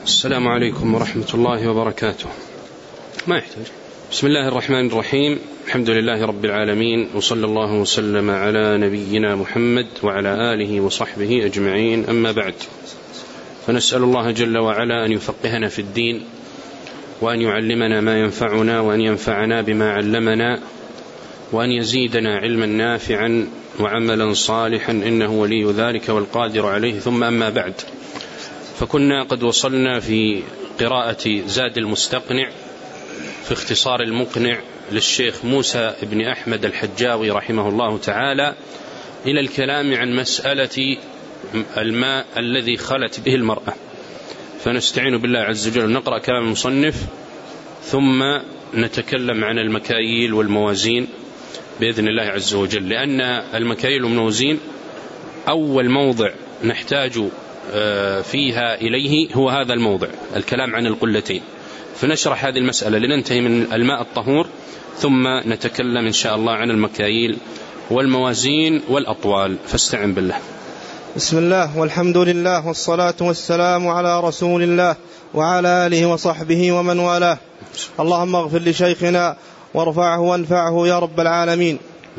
السلام عليكم ورحمة الله وبركاته. ما يحتاج. بسم الله الرحمن الرحيم، الحمد لله رب العالمين، وصلى الله وسلم على نبينا محمد وعلى آله وصحبه أجمعين، أما بعد، فنسأل الله جل وعلا أن يفقهنا في الدين، وأن يعلمنا ما ينفعنا، وأن ينفعنا بما علمنا، وأن يزيدنا علما نافعا وعملا صالحا، إنه ولي ذلك والقادر عليه. ثم أما بعد، فكنا قد وصلنا في قراءة زاد المستقنع في اختصار المقنع للشيخ موسى بن أحمد الحجاوي رحمه الله تعالى إلى الكلام عن مسألة الماء الذي خلت به المرأة. فنستعين بالله عز وجل، نقرأ كلام المصنف ثم نتكلم عن المكاييل والموازين بإذن الله عز وجل، لأن المكاييل والموازين أول موضع نحتاج فيها إليه هو هذا الموضع، الكلام عن القلتين. فنشرح هذه المسألة لننتهي من الماء الطهور، ثم نتكلم إن شاء الله عن المكاييل والموازين والأطوال. فاستعن بالله. بسم الله والحمد لله والصلاة والسلام على رسول الله وعلى آله وصحبه ومن والاه. اللهم اغفر لشيخنا وارفعه وانفعه يا رب العالمين.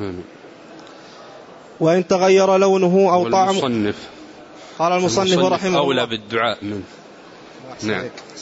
وإن تغير لونه أو طعمه. قال المصنف رحمه أولى بالدعاء من نعم.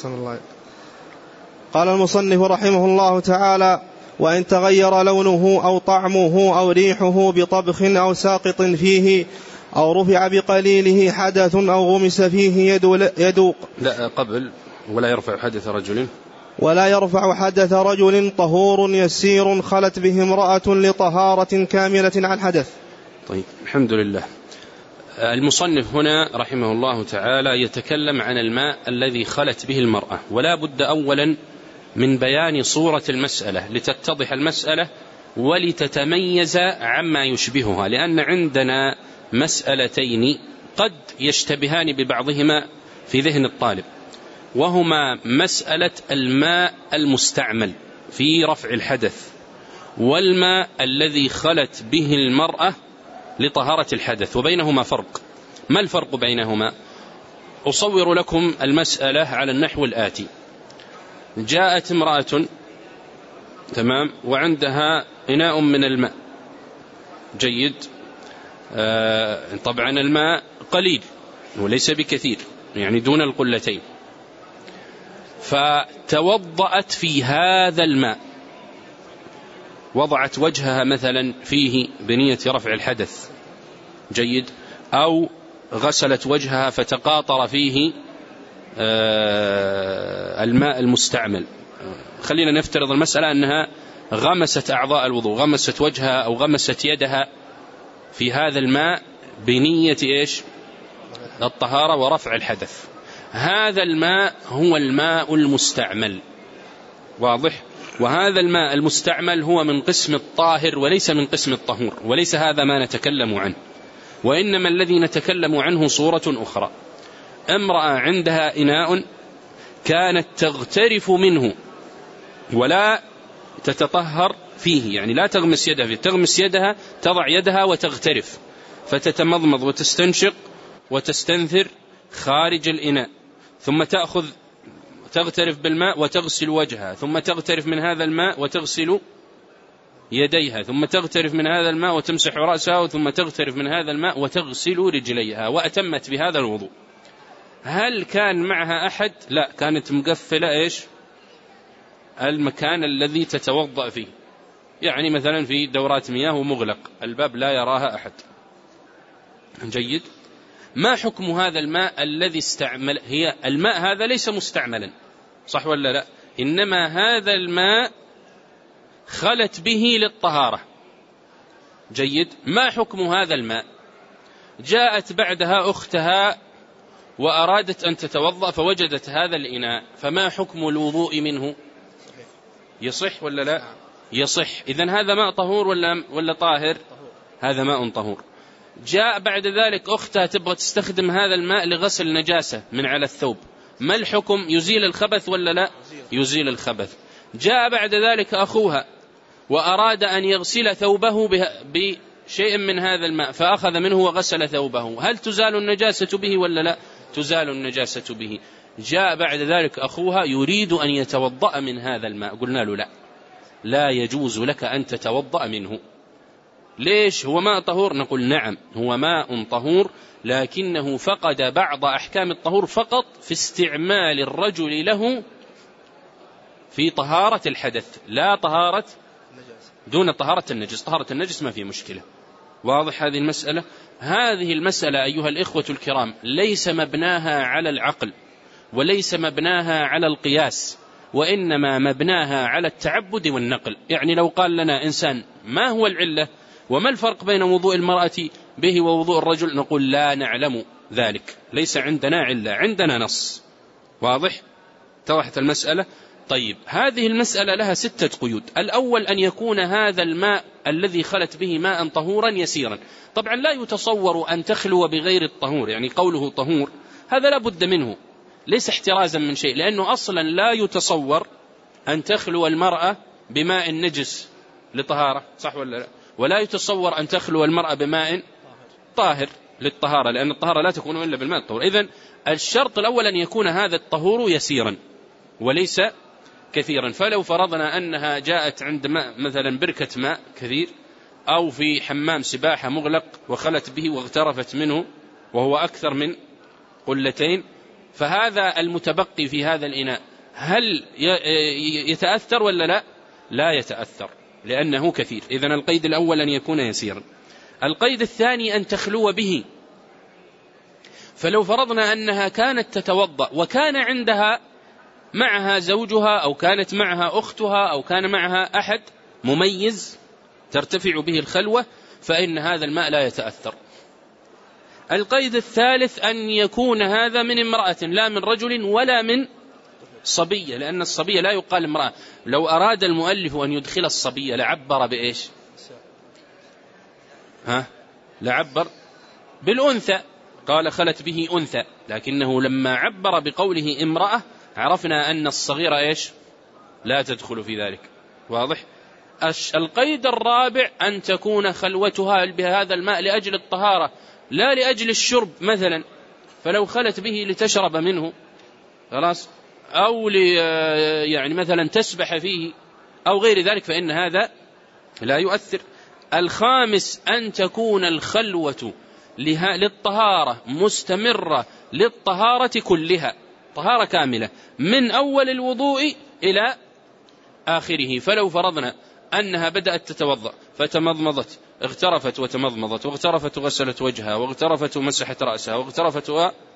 قال المصنف رحمه الله تعالى: وإن تغير لونه أو طعمه أو ريحه بطبخ أو ساقط فيه أو رفع بقليله حدث أو غمس فيه يدوق. لا، قبل ولا يرفع حدث رجل، ولا يرفع حدث رجل طهور يسير خلت به امرأة لطهارة كاملة عن حدث. طيب، الحمد لله. المصنف هنا رحمه الله تعالى يتكلم عن الماء الذي خلت به المرأة، ولا بد أولا من بيان صورة المسألة لتتضح المسألة ولتتميز عما يشبهها، لأن عندنا مسألتين قد يشتبهان ببعضهما في ذهن الطالب، وهما مسألة الماء المستعمل في رفع الحدث، والماء الذي خلت به المرأة لطهارة الحدث، وبينهما فرق. ما الفرق بينهما؟ أصور لكم المسألة على النحو الآتي: جاءت امرأة، تمام، وعندها إناء من الماء، جيد، طبعا الماء قليل وليس بكثير، يعني دون القلتين، فتوضأت في هذا الماء، وضعت وجهها مثلا فيه بنية رفع الحدث، جيد، أو غسلت وجهها فتقاطر فيه الماء المستعمل. خلينا نفترض المسألة أنها غمست أعضاء الوضوء، غمست وجهها أو غمست يدها في هذا الماء بنية إيش؟ الطهارة ورفع الحدث. هذا الماء هو الماء المستعمل، واضح؟ وهذا الماء المستعمل هو من قسم الطاهر وليس من قسم الطهور، وليس هذا ما نتكلم عنه، وإنما الذي نتكلم عنه صورة أخرى. امرأة عندها إناء كانت تغترف منه ولا تتطهر فيه، يعني لا تغمس يدها فيه، تغمس يدها، تضع يدها وتغترف، فتتمضمض وتستنشق وتستنثر خارج الإناء، ثم تغترف بالماء وتغسل وجهها، ثم تغترف من هذا الماء وتغسل يديها، ثم تغترف من هذا الماء وتمسح رأسها، ثم تغترف من هذا الماء وتغسل رجليها، وأتمت بهذا الوضوء. هل كان معها أحد؟ لا، كانت مقفلة إيش؟ المكان الذي تتوضأ فيه، يعني مثلا في دورات مياه ومغلق، الباب لا يراها أحد، جيد. ما حكم هذا الماء الذي استعمل؟ هي الماء هذا ليس مستعملا، صح ولا لا؟ إنما هذا الماء خلت به للطهارة، جيد. ما حكم هذا الماء؟ جاءت بعدها أختها وأرادت أن تتوضأ فوجدت هذا الإناء، فما حكم الوضوء منه؟ يصح ولا لا؟ يصح. إذن هذا ماء طهور ولا طاهر؟ هذا ماء طهور. جاء بعد ذلك أختها تبغى تستخدم هذا الماء لغسل نجاسة من على الثوب، ما الحكم؟ يزيل الخبث ولا لا؟ يزيل الخبث. جاء بعد ذلك أخوها وأراد أن يغسل ثوبه بشيء من هذا الماء، فأخذ منه وغسل ثوبه، هل تزال النجاسة به ولا لا؟ تزال النجاسة به. جاء بعد ذلك أخوها يريد أن يتوضأ من هذا الماء، قلنا له لا يجوز لك أن تتوضأ منه. ليش؟ هو ماء طهور؟ نقول نعم هو ماء طهور، لكنه فقد بعض أحكام الطهور فقط في استعمال الرجل له في طهارة الحدث، لا طهارة دون طهارة النجس. طهارة النجس ما في مشكلة. واضح هذه المسألة؟ هذه المسألة أيها الإخوة الكرام ليس مبناها على العقل وليس مبناها على القياس، وإنما مبناها على التعبد والنقل. يعني لو قال لنا إنسان ما هو العلة وما الفرق بين وضوء المرأة به ووضوء الرجل، نقول لا نعلم ذلك، ليس عندنا علة، عندنا نص. واضح؟ توضحت المسألة؟ طيب هذه المسألة لها 6 قيود. الأول أن يكون هذا الماء الذي خلت به ماء طهورا يسيرا. طبعا لا يتصور أن تخلو بغير الطهور، يعني قوله طهور هذا لا بد منه، ليس احترازا من شيء، لأنه أصلا لا يتصور أن تخلو المرأة بماء نجس لطهارة، صح ولا لا؟ ولا يتصور أن تخلو المرأة بماء طاهر للطهارة، لأن الطهارة لا تكون إلا بالماء الطهور. إذن الشرط الأول أن يكون هذا الطهور يسيرا وليس كثيرا. فلو فرضنا أنها جاءت عند ماء مثلا بركة ماء كثير أو في حمام سباحة مغلق وخلت به واغترفت منه وهو أكثر من قلتين، فهذا المتبقي في هذا الإناء هل يتأثر ولا لا؟ لا يتأثر لأنه كثير. إذن القيد الأول أن يكون يسيرا. القيد الثاني أن تخلو به. فلو فرضنا أنها كانت تتوضأ وكان عندها معها زوجها أو كانت معها أختها أو كان معها أحد مميز ترتفع به الخلوة، فإن هذا الماء لا يتأثر. القيد الثالث أن يكون هذا من امرأة لا من رجل ولا من صبية، لأن الصبية لا يقال امرأة. لو أراد المؤلف أن يدخل الصبية لعبر بإيش؟ لعبر بالأنثى، قال خلت به أنثى، لكنه لما عبر بقوله امرأة عرفنا أن الصغيرة إيش؟ لا تدخل في ذلك. واضح؟ القيد الرابع أن تكون خلوتها بهذا الماء لأجل الطهارة لا لأجل الشرب مثلا، فلو خلت به لتشرب منه خلاص، أو يعني مثلا تسبح فيه أو غير ذلك، فإن هذا لا يؤثر. الخامس أن تكون الخلوة للطهارة مستمرة للطهارة كلها، طهارة كاملة من أول الوضوء إلى آخره. فلو فرضنا أنها بدأت تتوضأ فتمضمضت، اغترفت وتمضمضت، واغترفت وغسلت وجهها، واغترفت ومسحت رأسها، واغترفت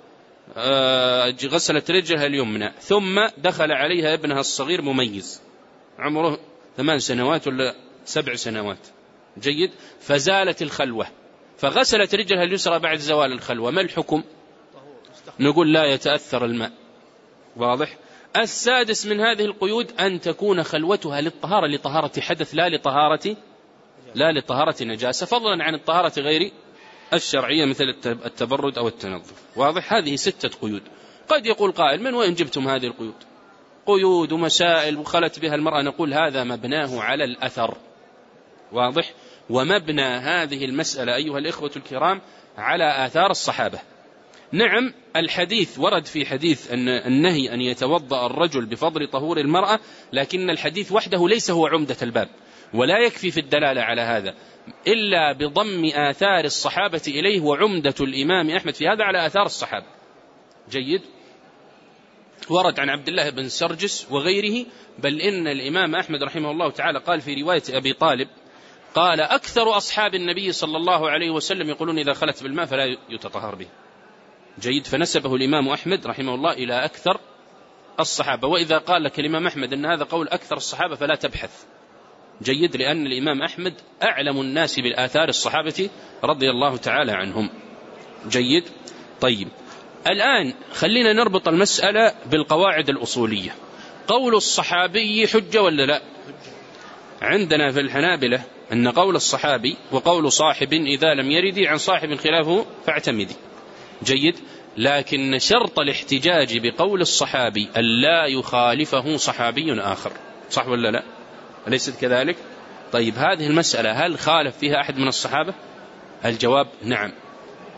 وغسلت رجلها اليمنى، ثم دخل عليها ابنها الصغير مميز عمره 8 سنوات ولا 7 سنوات، جيد، فزالت الخلوة فغسلت رجلها اليسرى بعد زوال الخلوة، ما الحكم؟ نقول لا يتأثر الماء. واضح؟ السادس من هذه القيود أن تكون خلوتها للطهارة، لطهارة حدث لا لطهارة نجاسة، فضلا عن الطهارة غير الشرعية مثل التبرد أو التنظف. واضح؟ هذه 6 قيود. قد يقول قائل من وين جبتم هذه القيود؟ قيود ومسائل وخلت بها المرأة. نقول هذا مبناه على الأثر. واضح؟ ومبنى هذه المسألة أيها الإخوة الكرام على آثار الصحابة. نعم الحديث ورد في حديث أن النهي أن يتوضأ الرجل بفضل طهور المرأة، لكن الحديث وحده ليس هو عمدة الباب، ولا يكفي في الدلالة على هذا إلا بضم آثار الصحابة إليه، وعمدة الإمام أحمد في هذا على آثار الصحابة. جيد. ورد عن عبد الله بن سرجس وغيره، بل إن الإمام أحمد رحمه الله تعالى قال في رواية أبي طالب قال أكثر أصحاب النبي صلى الله عليه وسلم يقولون إذا خلت بالماء فلا يتطهر به. جيد. فنسبه الإمام أحمد رحمه الله إلى أكثر الصحابة. وإذا قال لك الإمام أحمد أن هذا قول أكثر الصحابة فلا تبحث. جيد. لأن الإمام أحمد أعلم الناس بالآثار الصحابة رضي الله تعالى عنهم. جيد. طيب الآن خلينا نربط المسألة بالقواعد الأصولية. قول الصحابي حجة ولا لا؟ عندنا في الحنابلة أن قول الصحابي وقول صاحب إذا لم يرد عن صاحب خلافه فاعتمدي. جيد. لكن شرط الاحتجاج بقول الصحابي ألا يخالفه صحابي آخر، صح ولا لا؟ أليست كذلك؟ طيب هذه المسألة هل خالف فيها أحد من الصحابة؟ الجواب نعم.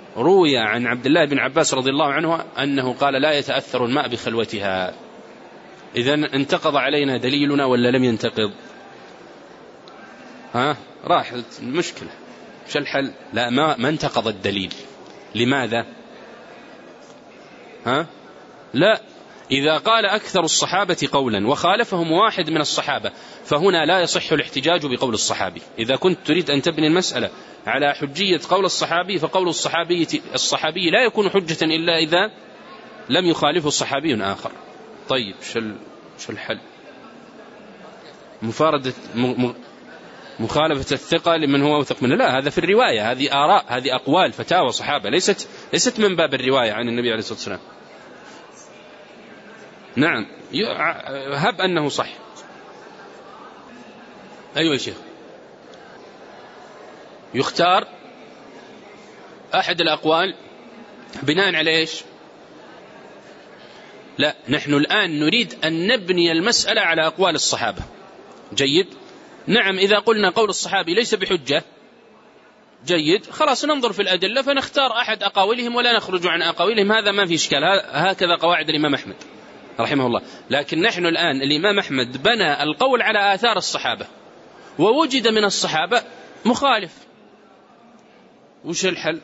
روي عن عبد الله بن عباس رضي الله عنه أنه قال لا يتأثر الماء بخلوتها. إذن انتقض علينا دليلنا ولا لم ينتقض؟ راحت المشكلة. شو الحل؟ لا، ما انتقض الدليل. لماذا؟ لا، إذا قال أكثر الصحابة قولا وخالفهم واحد من الصحابة فهنا لا يصح الاحتجاج بقول الصحابي. إذا كنت تريد أن تبني المسألة على حجية قول الصحابي فقول الصحابي لا يكون حجة إلا إذا لم يخالفه صحابي آخر. طيب شو الحل؟ مخالفة الثقة لمن هو أوثق منه؟ لا، هذا في الرواية، هذه آراء، هذه أقوال، فتاوى صحابة، ليست من باب الرواية عن النبي عليه الصلاة والسلام. نعم، هب أنه صح. أيوة يا شيخ، يختار أحد الأقوال بناء على إيش؟ لا، نحن الآن نريد أن نبني المسألة على أقوال الصحابة. جيد، نعم، إذا قلنا قول الصحابي ليس بحجة، جيد، خلاص ننظر في الأدلة فنختار أحد أقاويلهم ولا نخرج عن أقاويلهم، هذا ما في إشكال، هكذا قواعد الإمام أحمد رحمه الله. لكن نحن الآن الإمام أحمد بنى القول على آثار الصحابة ووجد من الصحابة مخالف، وش الحل؟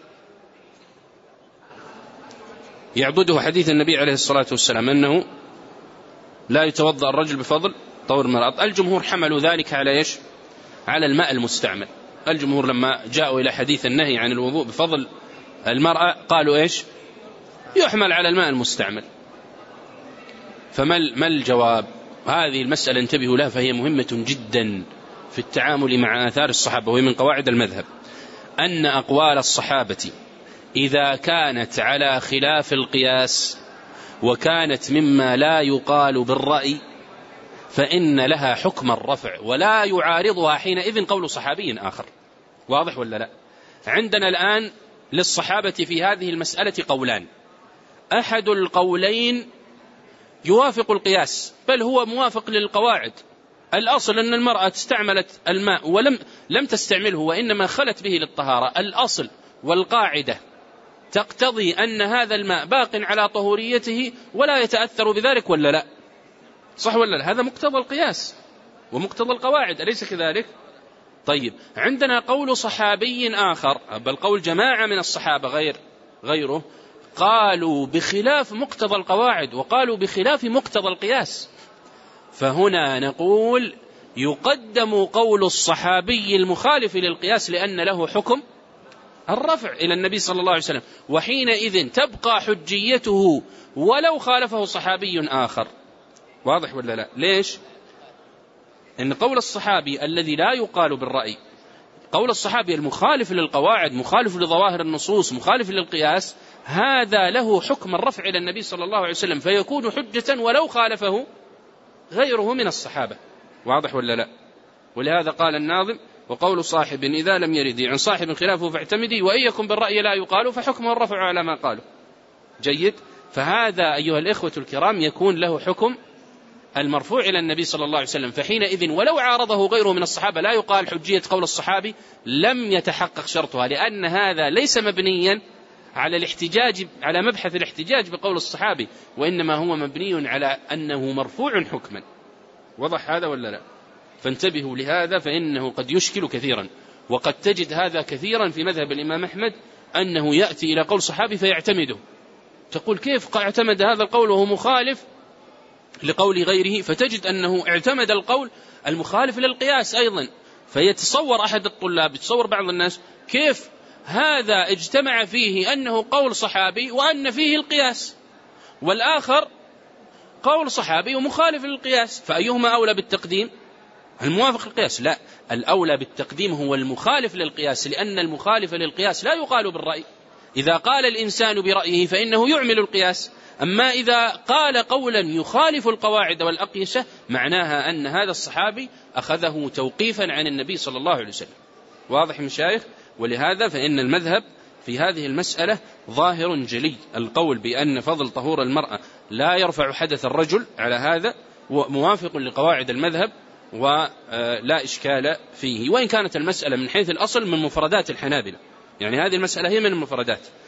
يعبده حديث النبي عليه الصلاة والسلام أنه لا يتوضأ الرجل بفضل طهور المرأة. الجمهور حملوا ذلك على إيش؟ على الماء المستعمل. الجمهور لما جاءوا إلى حديث النهي عن الوضوء بفضل المرأة قالوا إيش؟ يحمل على الماء المستعمل. فما الجواب؟ هذه المسألة انتبهوا لها، فهي مهمة جدا في التعامل مع آثار الصحابة، وهي من قواعد المذهب، أن أقوال الصحابة إذا كانت على خلاف القياس وكانت مما لا يقال بالرأي فإن لها حكم الرفع ولا يعارضها حينئذ قول صحابي آخر. واضح ولا لا؟ عندنا الآن للصحابة في هذه المسألة قولان، أحد القولين يوافق القياس بل هو موافق للقواعد. الأصل أن المرأة استعملت الماء ولم تستعمله وإنما خلت به للطهارة، الأصل والقاعدة تقتضي أن هذا الماء باق على طهوريته ولا يتأثر بذلك، ولا لا؟ صح ولا لا؟ هذا مقتضى القياس ومقتضى القواعد، أليس كذلك؟ طيب، عندنا قول صحابي آخر، بل قول جماعة من الصحابة غيره، قالوا بخلاف مقتضى القواعد وقالوا بخلاف مقتضى القياس. فهنا نقول يقدم قول الصحابي المخالف للقياس لأن له حكم الرفع إلى النبي صلى الله عليه وسلم، وحينئذ تبقى حجيته ولو خالفه صحابي آخر. واضح ولا لا؟ ليش؟ إن قول الصحابي الذي لا يقال بالرأي، قول الصحابي المخالف للقواعد، مخالف لظواهر النصوص، مخالف للقياس، هذا له حكم الرفع إلى النبي صلى الله عليه وسلم، فيكون حجة ولو خالفه غيره من الصحابة. واضح ولا لا؟ ولهذا قال الناظم: وقول صاحب إذا لم يردي عن صاحب خلافه فاعتمدي، وإن يكن بالرأي لا يقال فحكمه الرفع على ما قالوا. جيد، فهذا أيها الإخوة الكرام يكون له حكم المرفوع إلى النبي صلى الله عليه وسلم، فحينئذ ولو عارضه غيره من الصحابة لا يقال حجية قول الصحابي، لم يتحقق شرطها، لأن هذا ليس مبنيا على الاحتجاج، على مبحث الاحتجاج بقول الصحابي، وإنما هو مبني على أنه مرفوع حكما. وضح هذا ولا لا؟ فانتبهوا لهذا، فإنه قد يشكل كثيرا، وقد تجد هذا كثيرا في مذهب الإمام أحمد، أنه يأتي إلى قول صحابي فيعتمده. تقول كيف اعتمد هذا القول وهو مخالف لقول غيره؟ فتجد أنه اعتمد القول المخالف للقياس أيضا. فيتصور أحد الطلاب، يتصور بعض الناس كيف هذا اجتمع فيه أنه قول صحابي وأن فيه القياس، والآخر قول صحابي ومخالف للقياس، فأيهما أولى بالتقديم؟ الموافق للقياس. لا، الأولى بالتقديم هو المخالف للقياس، لأن المخالف للقياس لا يقال بالرأي. إذا قال الإنسان برأيه فإنه يعمل القياس، أما إذا قال قولا يخالف القواعد والأقيسة معناها أن هذا الصحابي أخذه توقيفا عن النبي صلى الله عليه وسلم. واضح مشايخ؟ ولهذا فإن المذهب في هذه المسألة ظاهر جلي، القول بأن فضل طهور المرأة لا يرفع حدث الرجل على هذا موافق لقواعد المذهب ولا إشكال فيه، وإن كانت المسألة من حيث الأصل من مفردات الحنابلة، يعني هذه المسألة هي من المفردات،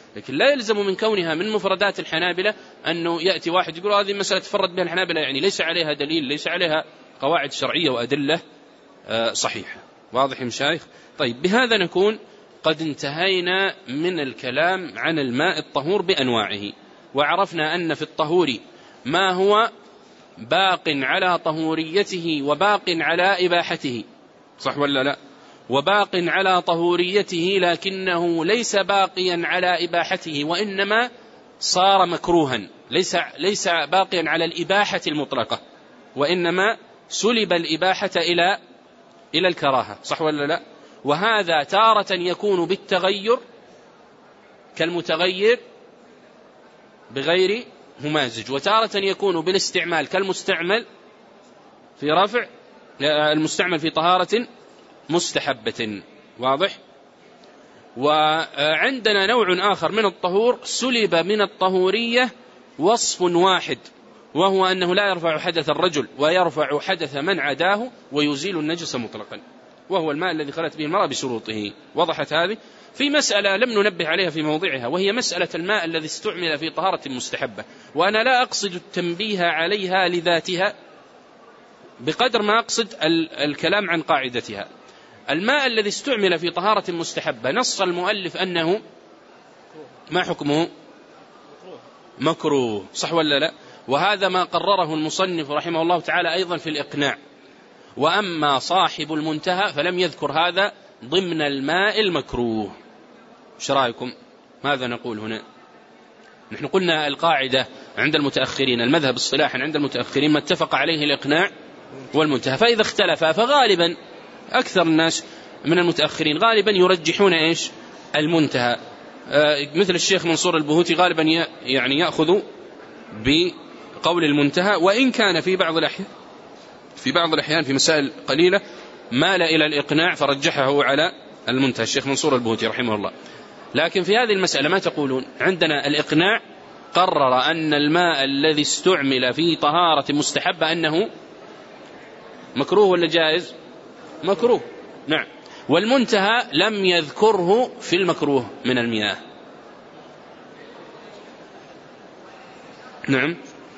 لكن لا يلزم من كونها من مفردات الحنابلة أنه يأتي واحد يقول هذه مسألة تفرد بها الحنابلة، يعني ليس عليها دليل، ليس عليها قواعد شرعية وأدلة صحيحة. واضح يا مشايخ؟ طيب، بهذا نكون قد انتهينا من الكلام عن الماء الطهور بأنواعه، وعرفنا أن في الطهور ما هو باق على طهوريته وباق على إباحته، صح ولا لا؟ وباق على طهوريته لكنه ليس باقيا على إباحته، وإنما صار مكروها، ليس باقيا على الإباحة المطلقة، وإنما سلب الإباحة إلى الكراهة، صح ولا لا؟ وهذا تارة يكون بالتغير كالمتغير بغير ممازج، وتارة يكون بالاستعمال كالمستعمل في رفع المستعمل في طهارة مستحبة. واضح؟ وعندنا نوع آخر من الطهور سلب من الطهورية وصف واحد، وهو أنه لا يرفع حدث الرجل ويرفع حدث من عداه ويزيل النجس مطلقا، وهو الماء الذي خلت به المرأة بشروطه. وضحت هذه؟ في مسألة لم ننبه عليها في موضعها، وهي مسألة الماء الذي استعمل في طهارة مستحبة، وأنا لا أقصد التنبيه عليها لذاتها بقدر ما أقصد الكلام عن قاعدتها. الماء الذي استعمل في طهارة مستحبة نص المؤلف أنه ما حكمه؟ مكروه، صح ولا لا؟ وهذا ما قرره المصنف رحمه الله تعالى أيضا في الإقناع. وأما صاحب المنتهى فلم يذكر هذا ضمن الماء المكروه. ايش رأيكم؟ ماذا نقول هنا؟ نحن قلنا القاعدة عند المتأخرين، المذهب اصطلاحا عند المتأخرين ما اتفق عليه الإقناع والمنتهى، فإذا اختلفا فغالبا أكثر الناس من المتأخرين غالبا يرجحون إيش؟ المنتهى. مثل الشيخ منصور البهوتي غالبا يعني يأخذ بقول المنتهى، وإن كان في بعض الأحيان في مسائل قليلة مال إلى الإقناع فرجحه على المنتهى الشيخ منصور البهوتي رحمه الله. لكن في هذه المسألة ما تقولون؟ عندنا الإقناع قرر أن الماء الذي استعمل في طهارة مستحبة أنه مكروه ولا جائز؟ مكروه، نعم. والمنتهى لم يذكره في المكروه من المياه، نعم.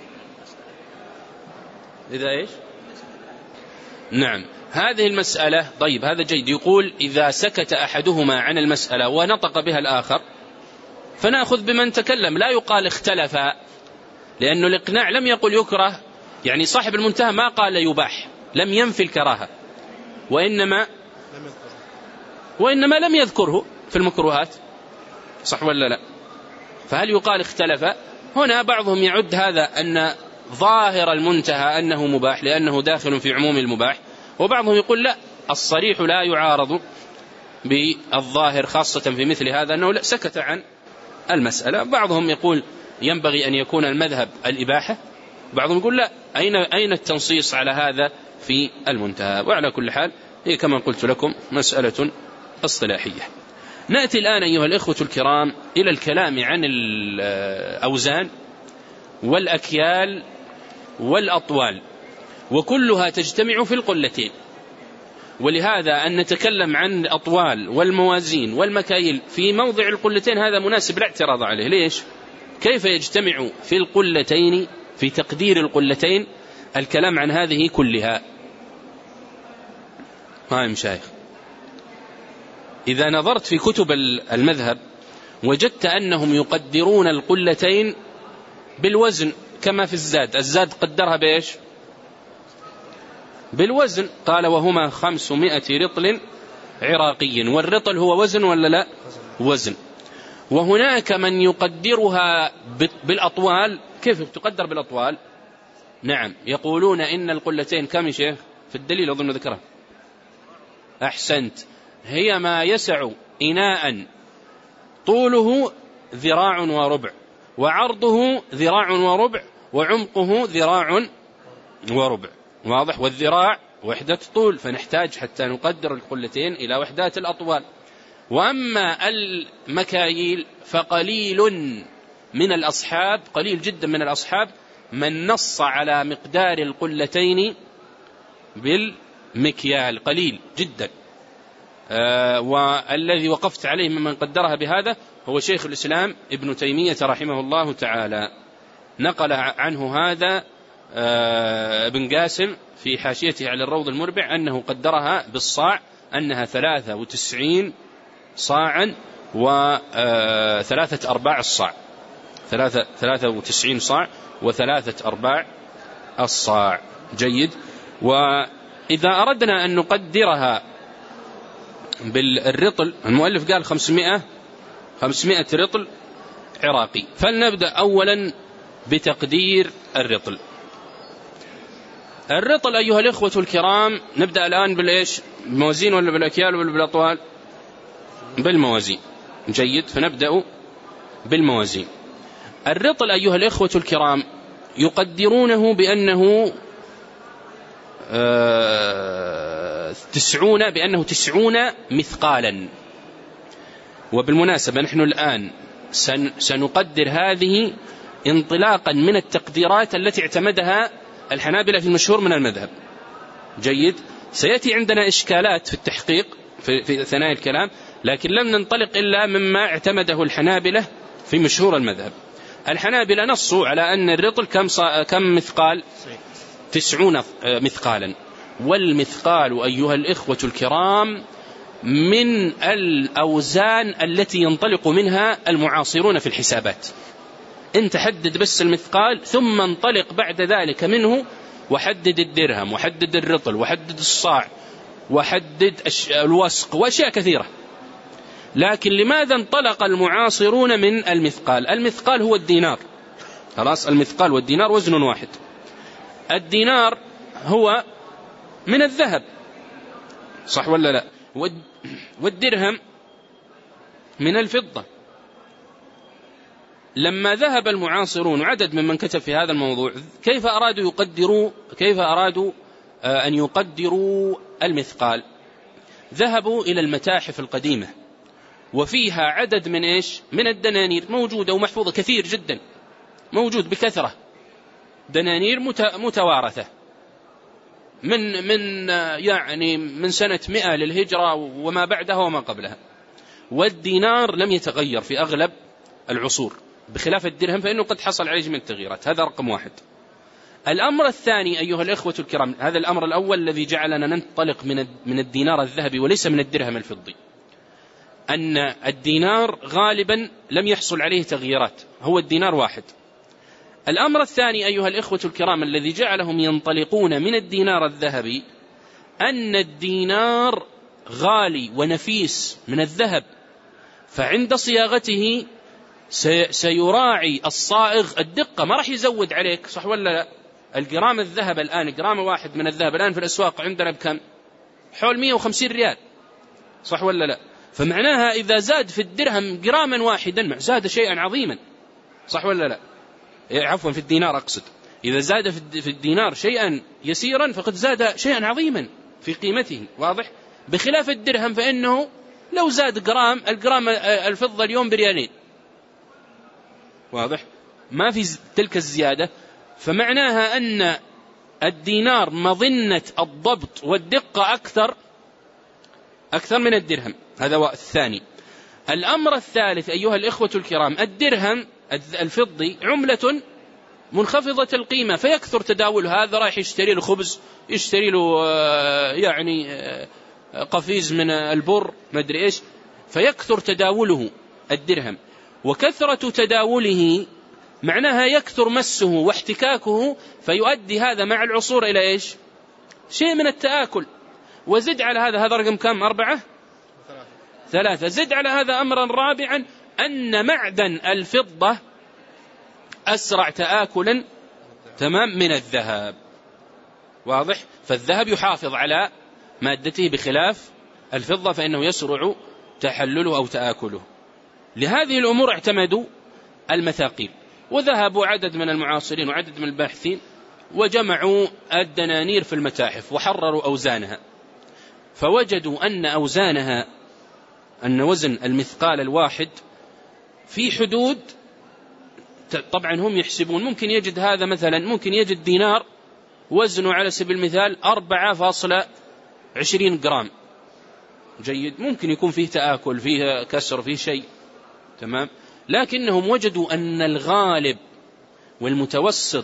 إذا إيش؟ نعم، هذه المسألة. طيب، هذا جيد. يقول إذا سكت أحدهما عن المسألة ونطق بها الآخر فنأخذ بمن تكلم، لا يقال اختلف، لأنه الإقناع لم يقل يكره، يعني صاحب المنتهى ما قال يباح، لم ينفي الكراهة، وإنما لم يذكره في المكروهات، صح ولا لا؟ فهل يقال اختلف؟ هنا بعضهم يعد هذا أن ظاهر المنتهى أنه مباح لأنه داخل في عموم المباح، وبعضهم يقول لا، الصريح لا يعارض بالظاهر، خاصة في مثل هذا أنه لا سكت عن المسألة. بعضهم يقول ينبغي أن يكون المذهب الإباحة، بعضهم يقول لا، أين التنصيص على هذا في المنتهى؟ وعلى كل حال هي كما قلت لكم مسألة اصطلاحية. نأتي الآن أيها الإخوة الكرام إلى الكلام عن الأوزان والأكيال والأطوال، وكلها تجتمع في القلتين، ولهذا أن نتكلم عن الأطوال والموازين والمكاييل في موضع القلتين هذا مناسب لا اعتراض عليه. ليش؟ كيف يجتمع في القلتين في تقدير القلتين الكلام عن هذه كلها؟ ها مشايخ، إذا نظرت في كتب المذهب وجدت أنهم يقدرون القلتين بالوزن كما في الزاد قدرها بإيش؟ بالوزن، قال وهما 500 رطل عراقي، والرطل هو وزن ولا لا؟ وزن. وهناك من يقدرها بالأطوال. كيف تقدر بالأطوال؟ نعم، يقولون إن القلتين كم يا شيخ؟ في الدليل أظن ذكرها. أحسنت، هي ما يسع إناء طوله 1.25 ذراع، وعرضه 1.25 ذراع، وعمقه 1.25 ذراع. واضح؟ والذراع وحدة طول، فنحتاج حتى نقدر القلتين إلى وحدات الأطوال. وأما المكاييل فقليل من الأصحاب، قليل جدا من الأصحاب من نص على مقدار القلتين بالمكيال، قليل جدا. والذي وقفت عليه ممن قدرها بهذا هو شيخ الإسلام ابن تيمية رحمه الله تعالى، نقل عنه هذا ابن قاسم في حاشيته على الروض المربع أنه قدرها بالصاع أنها 93 صاعا وثلاثة أرباع الصاع، 93 صاع وثلاثة أرباع الصاع. جيد. وإذا أردنا أن نقدرها بالرطل، المؤلف قال 500 رطل عراقي، فلنبدأ أولا بتقدير الرطل. الرطل أيها الإخوة الكرام، نبدأ الآن بالإيش؟ بالموازين ولا بالأكيال ولا بالأطوال؟ بالموازين. جيد، فنبدأ بالموازين. الرطل أيها الإخوة الكرام يقدرونه بأنه 90 مثقالا. وبالمناسبة نحن الآن سنقدر هذه انطلاقا من التقديرات التي اعتمدها الحنابلة في المشهور من المذهب. جيد. سيأتي عندنا إشكالات في التحقيق في ثنايا الكلام، لكن لم ننطلق إلا مما اعتمده الحنابلة في مشهور المذهب. الحنابلة نصوا على أن الرطل كم مثقال؟ 90 مثقالا. والمثقال أيها الإخوة الكرام من الأوزان التي ينطلق منها المعاصرون في الحسابات. انت حدد بس المثقال، ثم انطلق بعد ذلك منه وحدد الدرهم وحدد الرطل وحدد الصاع وحدد الوسق وأشياء كثيرة. لكن لماذا انطلق المعاصرون من المثقال؟ المثقال هو الدينار. خلاص، المثقال والدينار وزن واحد. الدينار هو من الذهب، صح ولا لا؟ والدرهم من الفضة. لما ذهب المعاصرون وعدد ممن كتب في هذا الموضوع كيف أرادوا أن يقدروا المثقال؟ ذهبوا إلى المتاحف القديمة، وفيها عدد من إيش؟ من الدنانير موجودة ومحفوظة كثير جدا، موجود بكثرة، دنانير متوارثة من سنة 100 للهجرة وما بعدها وما قبلها. والدينار لم يتغير في أغلب العصور، بخلاف الدرهم فإنه قد حصل عليه من التغييرات. هذا رقم واحد. الأمر الثاني أيها الإخوة الكرام، هذا الأمر الأول الذي جعلنا ننطلق من الدينار الذهبي وليس من الدرهم الفضي، أن الدينار غالبا لم يحصل عليه تغييرات، هو الدينار واحد. الأمر الثاني أيها الإخوة الكرام الذي جعلهم ينطلقون من الدينار الذهبي أن الدينار غالي ونفيس من الذهب، فعند صياغته سيراعي الصائغ الدقة، ما راح يزود عليك، صح ولا لا؟ الجرام الذهب الآن، جرام واحد من الذهب الآن في الأسواق عندنا بكم؟ حول 150 ريال، صح ولا لا؟ فمعناها إذا زاد في الدرهم جراما واحدا زاد شيئا عظيما، صح ولا لا؟ عفوا في الدينار أقصد، إذا زاد في الدينار شيئا يسيرا فقد زاد شيئا عظيما في قيمته، واضح؟ بخلاف الدرهم فإنه لو زاد الجرام الفضة اليوم بريالين، واضح؟ ما في تلك الزيادة. فمعناها أن الدينار مظنة الضبط والدقة أكثر من الدرهم. هذا الثاني. الأمر الثالث أيها الإخوة الكرام، الدرهم الفضي عملة منخفضة القيمة، فيكثر تداول. هذا رايح يشتري له خبز، يشتري له قفيز من البر، ما أدري إيش، فيكثر تداوله الدرهم. وكثرة تداوله معناها يكثر مسه واحتكاكه، فيؤدي هذا مع العصور إلى إيش؟ شيء من التآكل. وزد على هذا رقم كم؟ 4 3. زد على هذا أمرا رابعا، أن معدن الفضة أسرع تآكلا تمام من الذهب، واضح؟ فالذهب يحافظ على مادته بخلاف الفضة فإنه يسرع تحلله أو تآكله. لهذه الأمور اعتمدوا المثاقيل، وذهبوا عدد من المعاصرين وعدد من الباحثين وجمعوا الدنانير في المتاحف وحرروا أوزانها، فوجدوا أن أوزانها، أن وزن المثقال الواحد في حدود، طبعا هم يحسبون ممكن يجد هذا مثلا، ممكن يجد دينار وزنه على سبيل المثال 4.20 جرام. جيد، ممكن يكون فيه تآكل، فيه كسر، فيه شيء، تمام. لكنهم وجدوا أن الغالب والمتوسط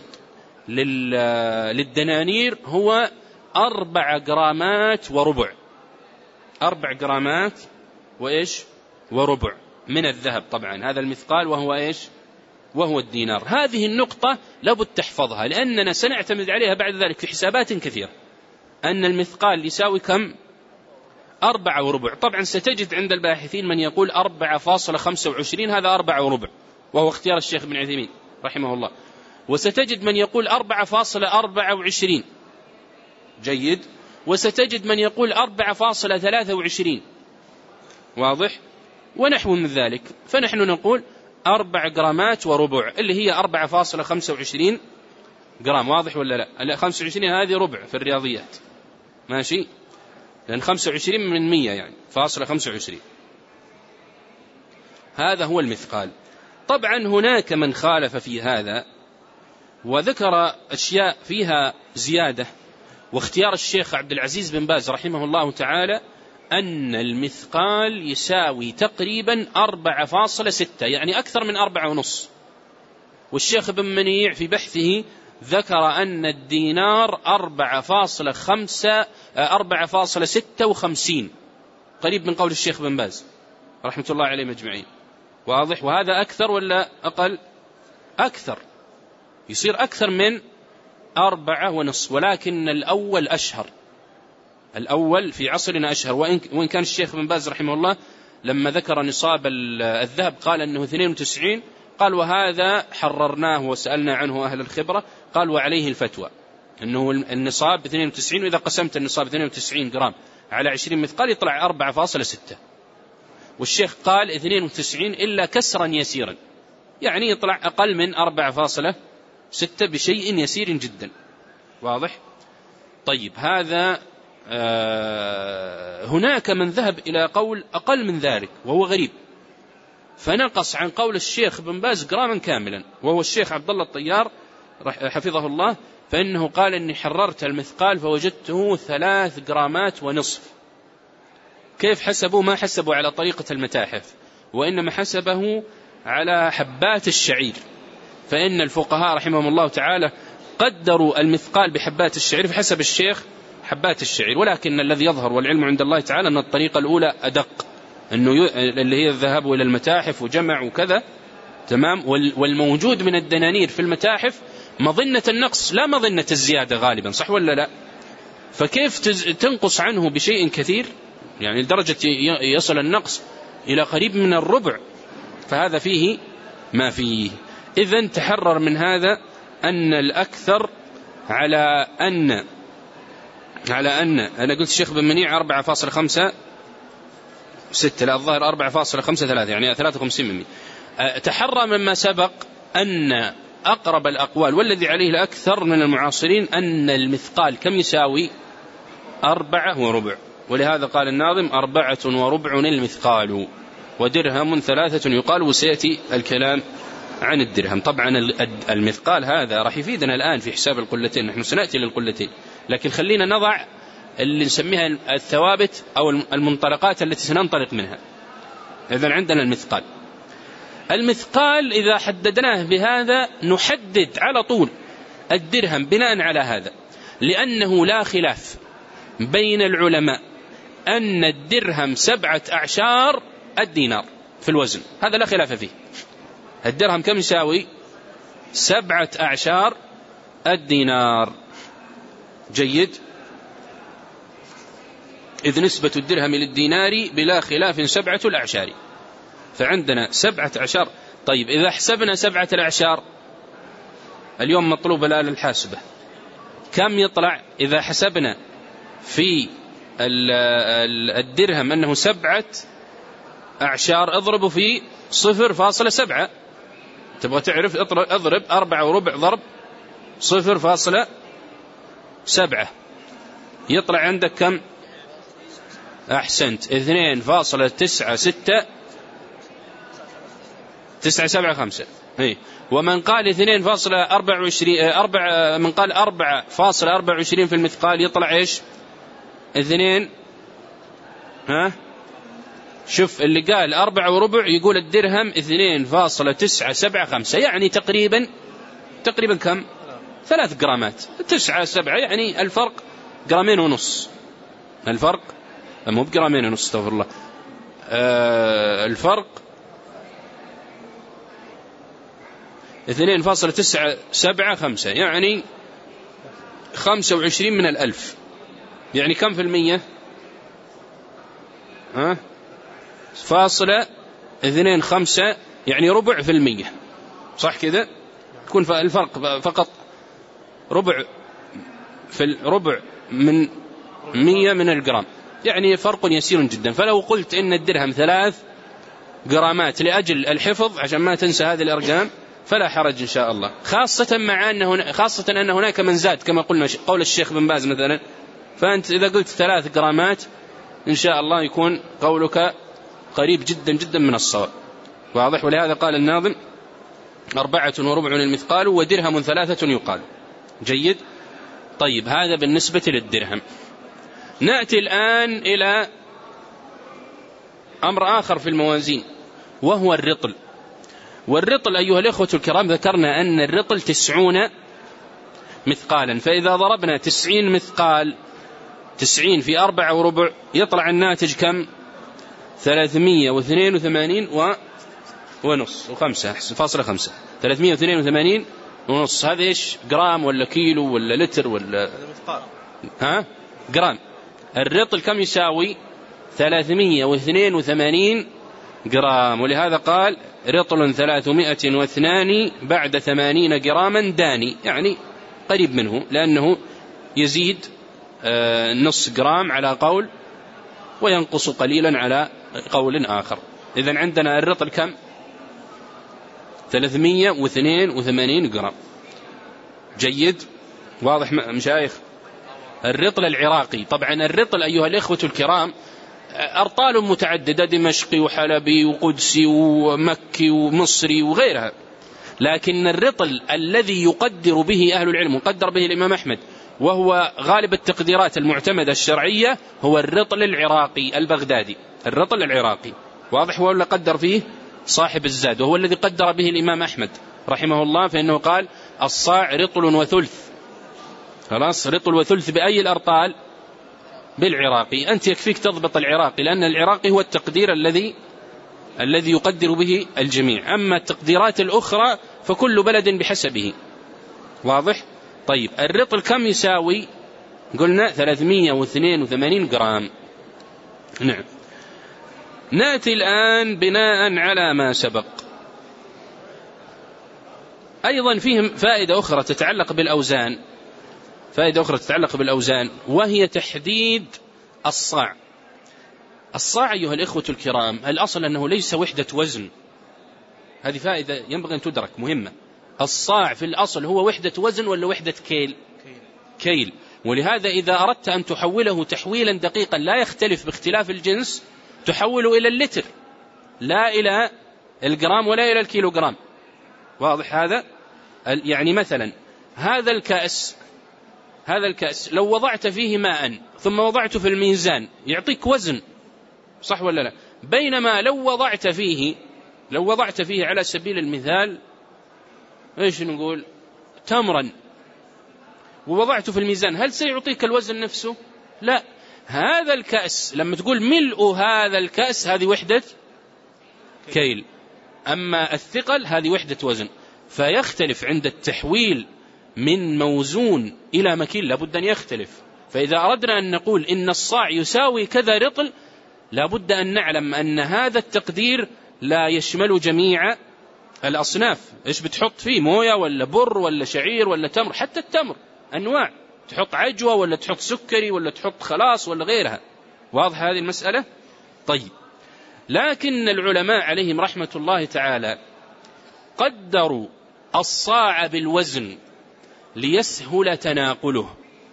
للدنانير هو 4 جرامات وربع، 4 جرامات وإيش وربع من الذهب. طبعا هذا المثقال وهو إيش؟ وهو الدينار. هذه النقطة لابد تحفظها، لأننا سنعتمد عليها بعد ذلك في حسابات كثيرة، أن المثقال يساوي كم؟ 4 وربع. طبعا ستجد عند الباحثين من يقول 4.25، هذا 4 وربع، وهو اختيار الشيخ ابن عثيمين رحمه الله. وستجد من يقول 4.24، جيد. وستجد من يقول 4.23، واضح، ونحو من ذلك. فنحن نقول 4 جرامات وربع، اللي هي 4.25 جرام، واضح ولا لا؟ 25 هذه ربع في الرياضيات، ماشي، لأن 25 من 100 يعني .25. هذا هو المثقال. طبعا هناك من خالف في هذا وذكر أشياء فيها زيادة، واختيار الشيخ عبد العزيز بن باز رحمه الله تعالى أن المثقال يساوي تقريبا 4.6، يعني أكثر من 4.5. والشيخ بن منيع في بحثه ذكر أن الدينار 4.56، قريب من قول الشيخ بن باز رحمة الله عليه مجمعين، واضح. وهذا أكثر ولا أقل؟ أكثر، يصير أكثر من 4.5، ولكن الأول أشهر، الأول في عصرنا أشهر. وإن كان الشيخ بن باز رحمه الله لما ذكر نصاب الذهب قال أنه 92، قال وهذا حررناه وسألنا عنه أهل الخبرة، قال وعليه الفتوى أنه النصاب 92، وإذا قسمت النصاب 92 جرام على 20 مثقال يطلع 4.6. والشيخ قال 92 إلا كسرا يسيرا، يعني يطلع أقل من 4.6 بشيء يسير جدا، واضح. طيب هذا هناك من ذهب إلى قول أقل من ذلك وهو غريب، فنقص عن قول الشيخ بن باز جراما كاملا، وهو الشيخ عبد الله الطيار حفظه الله، فإنه قال إني حررت المثقال فوجدته 3.5 جرامات. كيف حسبوا؟ ما حسبوا على طريقة المتاحف، وإنما حسبه على حبات الشعير، فإن الفقهاء رحمهم الله تعالى قدروا المثقال بحبات الشعير، فحسب الشيخ حبات الشعير. ولكن الذي يظهر والعلم عند الله تعالى أن الطريقة الأولى أدق، أنه اللي هي الذهاب إلى المتاحف وجمع وكذا، تمام. والموجود من الدنانير في المتاحف مظنة النقص لا مظنة الزيادة غالبا، صح ولا لا؟ فكيف تنقص عنه بشيء كثير، يعني لدرجة يصل النقص إلى قريب من الربع، فهذا فيه ما فيه. إذن تحرر من هذا أن الأكثر على أن أنا قلت الشيخ بن منيع 4.56، لا الظاهر 4.53، يعني 53%. تحرى مما سبق أن أقرب الأقوال والذي عليه الأكثر من المعاصرين أن المثقال كم يساوي؟ 4 وربع. ولهذا قال الناظم 4 وربع المثقال ودرهم 3 يقال، وسيأتي الكلام عن الدرهم. طبعا المثقال هذا راح يفيدنا الآن في حساب القلتين، نحن سنأتي للقلتين، لكن خلينا نضع اللي نسميها الثوابت أو المنطلقات التي سننطلق منها. إذن عندنا المثقال إذا حددناه بهذا نحدد على طول الدرهم بناء على هذا، لأنه لا خلاف بين العلماء أن الدرهم 7 أعشار الدينار في الوزن، هذا لا خلاف فيه. الدرهم كم يساوي؟ 7 أعشار الدينار، جيد. إذ نسبة الدرهم للدينار بلا خلاف 7 الأعشار، فعندنا 7 أعشار. طيب إذا حسبنا 7 الأعشار، اليوم مطلوب الآلة الحاسبة، كم يطلع إذا حسبنا في الدرهم أنه 7 أعشار؟ اضربه في 0.7. تبغى تعرف اضرب 4 وربع ضرب 0.7، يطلع عندك كم؟ أحسنت، 2.96 975. ومن قال 2.24 من قال 4.24 في المثقال يطلع إيش؟ 2 شوف اللي قال 4 وربع يقول الدرهم 2.975 يعني تقريبا كم؟ 3 جرامات. 9-7 يعني الفرق 1.5 جرام. الفرق مو ب2.5 جرام استغفر الله. الفرق 2.975 يعني 25 من 1000. يعني كم في المية؟ 0.25 يعني ربع في المية، صح كذا؟ يكون الفرق فقط ربع من 100 من الجرام، يعني فرق يسير جدا. فلو قلت إن الدرهم 3 جرامات لأجل الحفظ عشان ما تنسى هذه الأرقام فلا حرج إن شاء الله، خاصة أن هناك من زاد كما قلنا قول الشيخ بن باز مثلا. فأنت إذا قلت 3 جرامات إن شاء الله يكون قولك قريب جدا جدا من الصواب. واضح؟ ولهذا قال الناظم 4 وربع المثقال ودرهم 3 يقال. جيد. طيب هذا بالنسبة للدرهم. نأتي الآن إلى أمر آخر في الموازين وهو الرطل. والرطل أيها الإخوة الكرام ذكرنا أن الرطل 90 مثقالا، فإذا ضربنا 90 مثقال 90 في 4 وربع يطلع الناتج كم؟ 382 ونص و5.5 382 ونص. هذا إيش؟ جرام ولا كيلو ولا لتر ولا جرام. الرطل كم يساوي؟ 382 جرام. ولهذا قال رطل 302 بعد 80 جراما داني، يعني قريب منه، لأنه يزيد نص جرام على قول وينقص قليلا على قول آخر. إذن عندنا الرطل كم؟ 382 جرام. جيد. واضح مشايخ؟ الرطل العراقي. طبعا الرطل أيها الإخوة الكرام أرطال متعددة، دمشقي وحلبي وقدسي ومكي ومصري وغيرها، لكن الرطل الذي يقدر به أهل العلم وقدر به الإمام أحمد وهو غالب التقديرات المعتمدة الشرعية هو الرطل العراقي البغدادي. الرطل العراقي. واضح؟ هو اللي قدر فيه صاحب الزاد، وهو الذي قدر به الإمام أحمد رحمه الله، فإنه قال الصاع رطل وثلث. خلاص، رطل وثلث بأي الأرطال؟ بالعراقي. أنت يكفيك تضبط العراقي، لأن العراقي هو التقدير الذي يقدر به الجميع. أما التقديرات الأخرى فكل بلد بحسبه. واضح؟ طيب الرطل كم يساوي؟ قلنا 382 جرام. نعم. نأتي الآن بناء على ما سبق أيضا فيهم فائدة أخرى تتعلق بالأوزان، وهي تحديد الصاع. الصاع أيها الإخوة الكرام الأصل أنه ليس وحدة وزن، هذه فائدة ينبغي أن تدرك مهمة. الصاع في الأصل هو وحدة وزن ولا وحدة كيل. ولهذا إذا أردت أن تحوله تحويلا دقيقا لا يختلف باختلاف الجنس تحوله إلى اللتر، لا إلى الجرام ولا إلى الكيلوغرام. واضح هذا؟ يعني مثلا هذا الكأس لو وضعت فيه ماء ثم وضعته في الميزان يعطيك وزن، صح ولا لا؟ بينما لو وضعت فيه على سبيل المثال ايش نقول تمرا ووضعته في الميزان، هل سيعطيك الوزن نفسه؟ لا. هذا الكأس لما تقول ملء هذا الكأس هذه وحدة كيل، أما الثقل هذه وحدة وزن. فيختلف عند التحويل من موزون إلى مكيل، لابد أن يختلف. فإذا أردنا أن نقول إن الصاع يساوي كذا رطل لابد أن نعلم أن هذا التقدير لا يشمل جميع الأصناف. إيش بتحط فيه؟ موية ولا بر ولا شعير ولا تمر؟ حتى التمر أنواع، تحط عجوة ولا تحط سكري ولا تحط خلاص ولا غيرها. واضح هذه المسألة؟ طيب، لكن العلماء عليهم رحمة الله تعالى قدروا الصاع بالوزن ليسهل تناقله.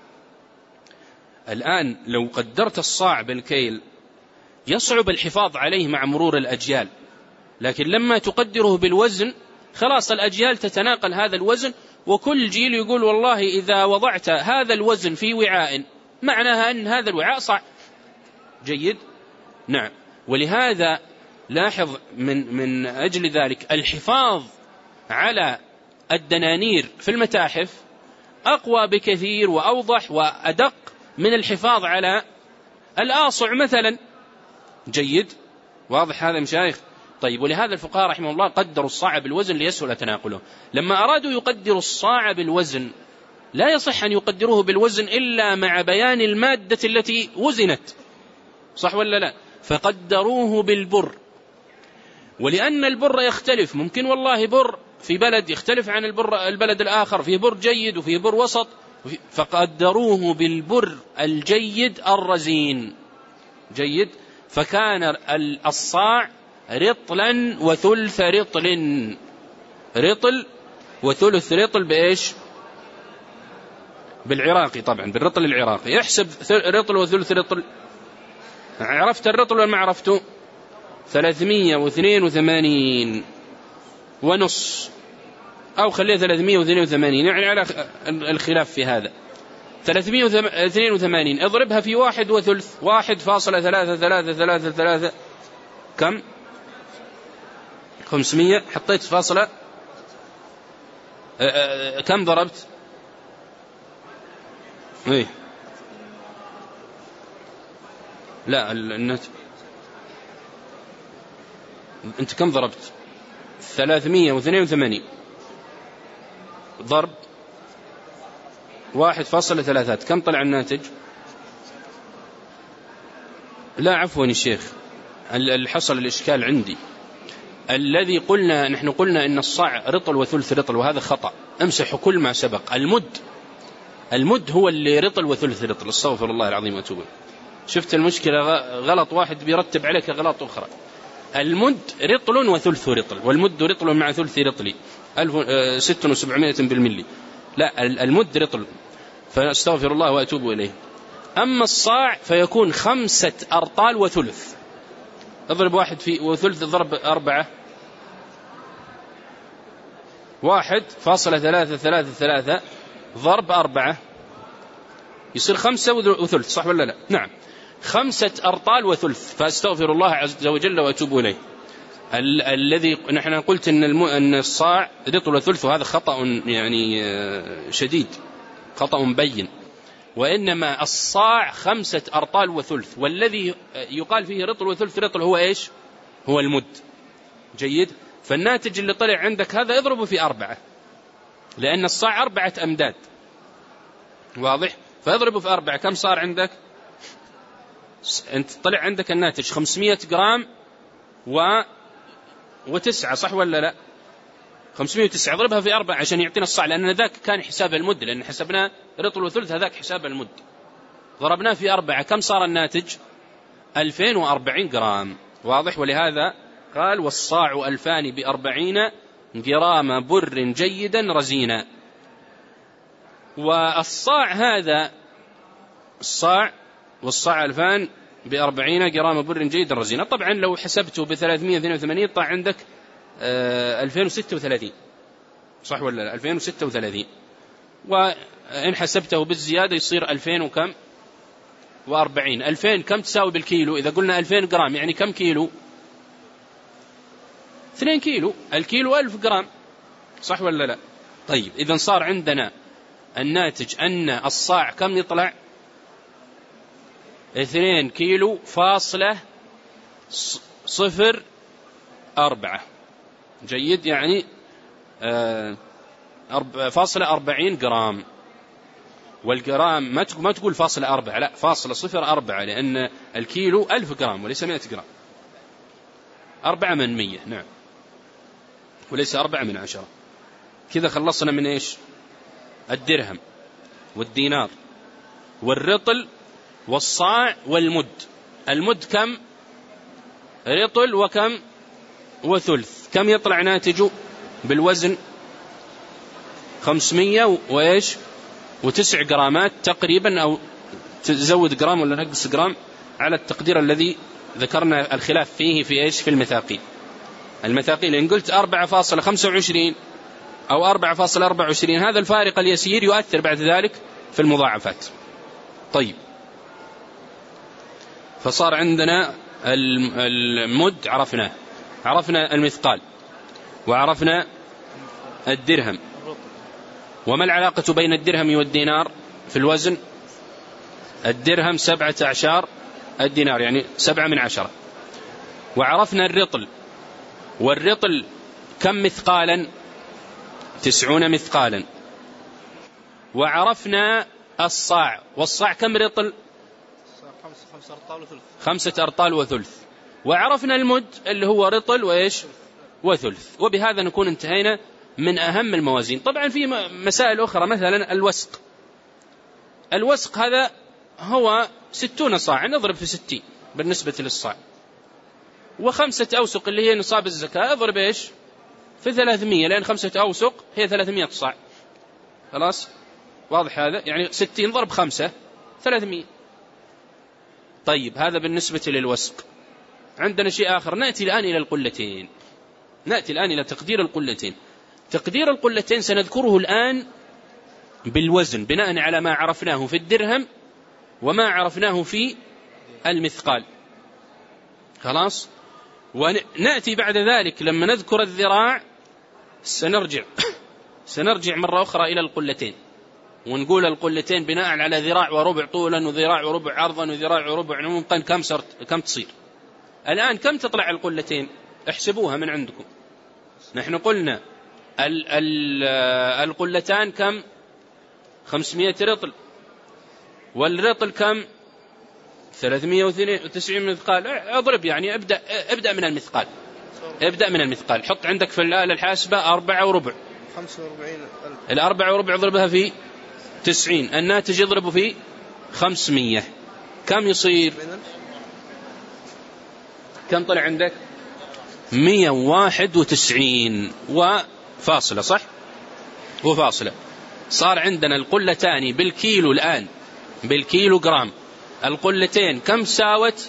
الآن لو قدرت الصاع بالكيل يصعب الحفاظ عليه مع مرور الأجيال، لكن لما تقدره بالوزن خلاص الأجيال تتناقل هذا الوزن، وكل جيل يقول والله إذا وضعت هذا الوزن في وعاء معناها أن هذا الوعاء صاع. جيد؟ نعم. ولهذا لاحظ من أجل ذلك الحفاظ على الدنانير في المتاحف أقوى بكثير وأوضح وأدق من الحفاظ على الآصع مثلا. جيد، واضح هذا مشايخ؟ طيب، ولهذا الفقهاء رحمه الله قدروا الصاع بالوزن ليسهل تناقله. لما أرادوا يقدروا الصاع بالوزن لا يصح أن يقدروه بالوزن إلا مع بيان المادة التي وزنت، صح ولا لا؟ فقدروه بالبر، ولأن البر يختلف، ممكن والله بر في بلد يختلف عن البلد الآخر، فيه بر جيد وفيه بر وسط، فقدروه بالبر الجيد الرزين. جيد، فكان الصاع رطلا وثلث رطل. رطل وثلث رطل بإيش؟ بالعراقي طبعا، بالرطل العراقي. يحسب رطل وثلث رطل. عرفت الرطل ولا ما عرفته؟ 382 ونص، أو خليه 382، يعني على الخلاف في هذا. 382 اضربها في 1 وثلث، 1.333 كم؟ 500. حطيت فاصلة كم ضربت؟ ايه لا النت انت كم ضربت؟ 382 ضرب 1.3 كم طلع الناتج؟ لا عفوا يا شيخ، اللي حصل الإشكال عندي الذي قلنا، نحن قلنا إن الصاع رطل وثلث رطل، وهذا خطأ. امسحوا كل ما سبق. المد هو اللي رطل وثلث رطل. استغفر الله العظيم واتوب. شفت المشكلة؟ غلط واحد بيرتب عليك غلط أخرى. المد رطل وثلث رطل، والمد رطل مع ثلث رطل 1700 بالملي. لا، المد رطل، فاستغفر الله واتوب إليه. أما الصاع فيكون 5 أرطال وثلث. اضرب 1 في وثلث، ضرب 4، 1.333 ضرب 4 يصير 5 وثلث، صح ولا لا؟ نعم، 5 أرطال وثلث. فاستغفر الله عز وجل واتوب إليه. الذي نحن قلت أن الصاع رطل وثلث، وهذا خطأ يعني شديد، خطأ مبين. وإنما الصاع 5 أرطال وثلث، والذي يقال فيه رطل وثلث رطل هو إيش؟ هو المد. جيد، فالناتج اللي طلع عندك هذا اضربه في 4، لأن الصاع 4 أمداد. واضح؟ فاضربه في 4 كم صار عندك؟ أنت طلع عندك الناتج 500 جرام و9، صح ولا لا؟ 509 اضربها في 4 عشان يعطينا الصاع، لأن ذاك كان حساب المد، لأن حسبنا رطل وثلث، هذاك حساب المد. ضربناه في 4 كم صار الناتج؟ 2040 جرام. واضح؟ ولهذا قال والصاع 2040 جرام بر جيدا رزينا. والصاع هذا والصاع 2040 جرام بر جيدا رزينا. طبعا لو حسبته ب 382 طلع عندك 2036، صح ولا لا؟ 2036. وإن حسبته بالزيادة يصير 2000 وكم؟ و40. 2000 كم تساوي بالكيلو؟ إذا قلنا 2000 جرام يعني كم كيلو؟ 2 كيلو. الكيلو 1000 جرام، صح ولا لا؟ طيب، إذا صار عندنا الناتج أن الصاع كم يطلع؟ 2 كيلو فاصلة 0.4. جيد، يعني 40 جرام. والجرام ما تقول 0.4، لا 0.04، لأن الكيلو 1000 جرام وليس 100 جرام. 4 من 100، نعم، وليس 4 من 10. كذا خلصنا من إيش؟ الدرهم والدينار والرطل والصاع والمد. المد كم؟ رطل وكم؟ وثلث. كم يطلع ناتجه بالوزن؟ 500 وإيش؟ و9 جرامات تقريبا، أو تزود جرام ولا نقص جرام على التقدير الذي ذكرنا الخلاف فيه في إيش؟ في المثاقيل. إن قلت 4.25 أو 4.24 هذا الفارق اليسير يؤثر بعد ذلك في المضاعفات. طيب، فصار عندنا المد عرفنا المثقال، وعرفنا الدرهم. وما العلاقة بين الدرهم والدينار في الوزن؟ الدرهم 17 الدينار، يعني 7/10. وعرفنا الرطل، والرطل كم مثقالا؟ 90 مثقالا. وعرفنا الصاع، والصاع كم رطل؟ 5 أرطال وثلث. وعرفنا المد اللي هو رطل وإيش؟ وثلث. وبهذا نكون انتهينا من أهم الموازين. طبعا في مسائل أخرى، مثلا الوسق هذا هو 60 صاعا، نضرب في 60 بالنسبة للصاع. و5 أوسق اللي هي نصاب الزكاة اضرب إيش؟ في 300، لأن 5 أوسق هي 300 صاع. خلاص واضح هذا؟ يعني 60 ضرب 5 300. طيب هذا بالنسبة للوسق. عندنا شيء آخر، نأتي الآن إلى القلتين، نأتي الآن إلى تقدير القلتين. تقدير القلتين سنذكره الآن بالوزن، بناء على ما عرفناه في الدرهم وما عرفناه في المثقال. خلاص. ونأتي بعد ذلك لما نذكر الذراع سنرجع مرة أخرى إلى القلتين، ونقول القلتين بناء على ذراع وربع طولا وذراع وربع عرضا وذراع وربع عمقا كم تصير. الآن كم تطلع القلتين؟ احسبوها من عندكم. نحن قلنا القلتان كم؟ 500 رطل، والرطل كم؟ 390 مثقال. اضرب، يعني ابدأ من المثقال، ابدأ من المثقال. حط عندك في الآلة الحاسبة 4 وربع، 45,000. 4 وربع اضربها في 90، الناتج يضرب في 500. كم يصير؟ كم طلع عندك؟ 191 وفاصلة، صح؟ وفاصلة. صار عندنا القلتان بالكيلو الآن، بالكيلو جرام. القلتين كم ساوت؟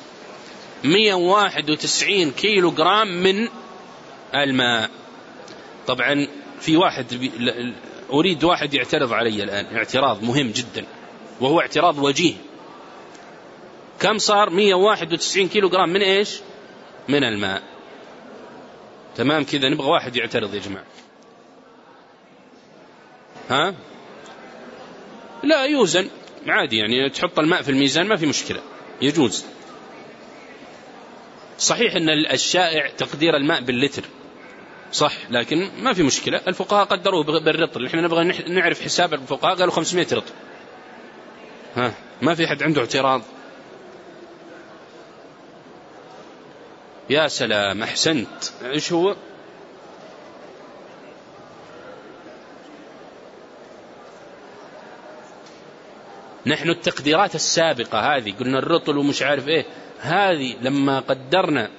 191 كيلو جرام من الماء. طبعا في واحد أريد واحد يعترض علي الآن اعتراض مهم جدا، وهو اعتراض وجيه. كم صار 191 كيلو جرام من إيش؟ من الماء. تمام كذا، نبغى واحد يعترض يا جماعة. ها؟ لا يوزن عادي، يعني تحط الماء في الميزان ما في مشكلة، يجوز. صحيح أن الشائع تقدير الماء باللتر، صح، لكن ما في مشكلة. الفقهاء قدروه بالرطل، نحن نبغى نعرف حساب الفقهاء، قالوا 500 رطل. ها، ما في حد عنده اعتراض؟ يا سلام، أحسنت. إيش هو؟ نحن التقديرات السابقة هذه قلنا الرطل ومش عارف إيه، هذه لما قدرنا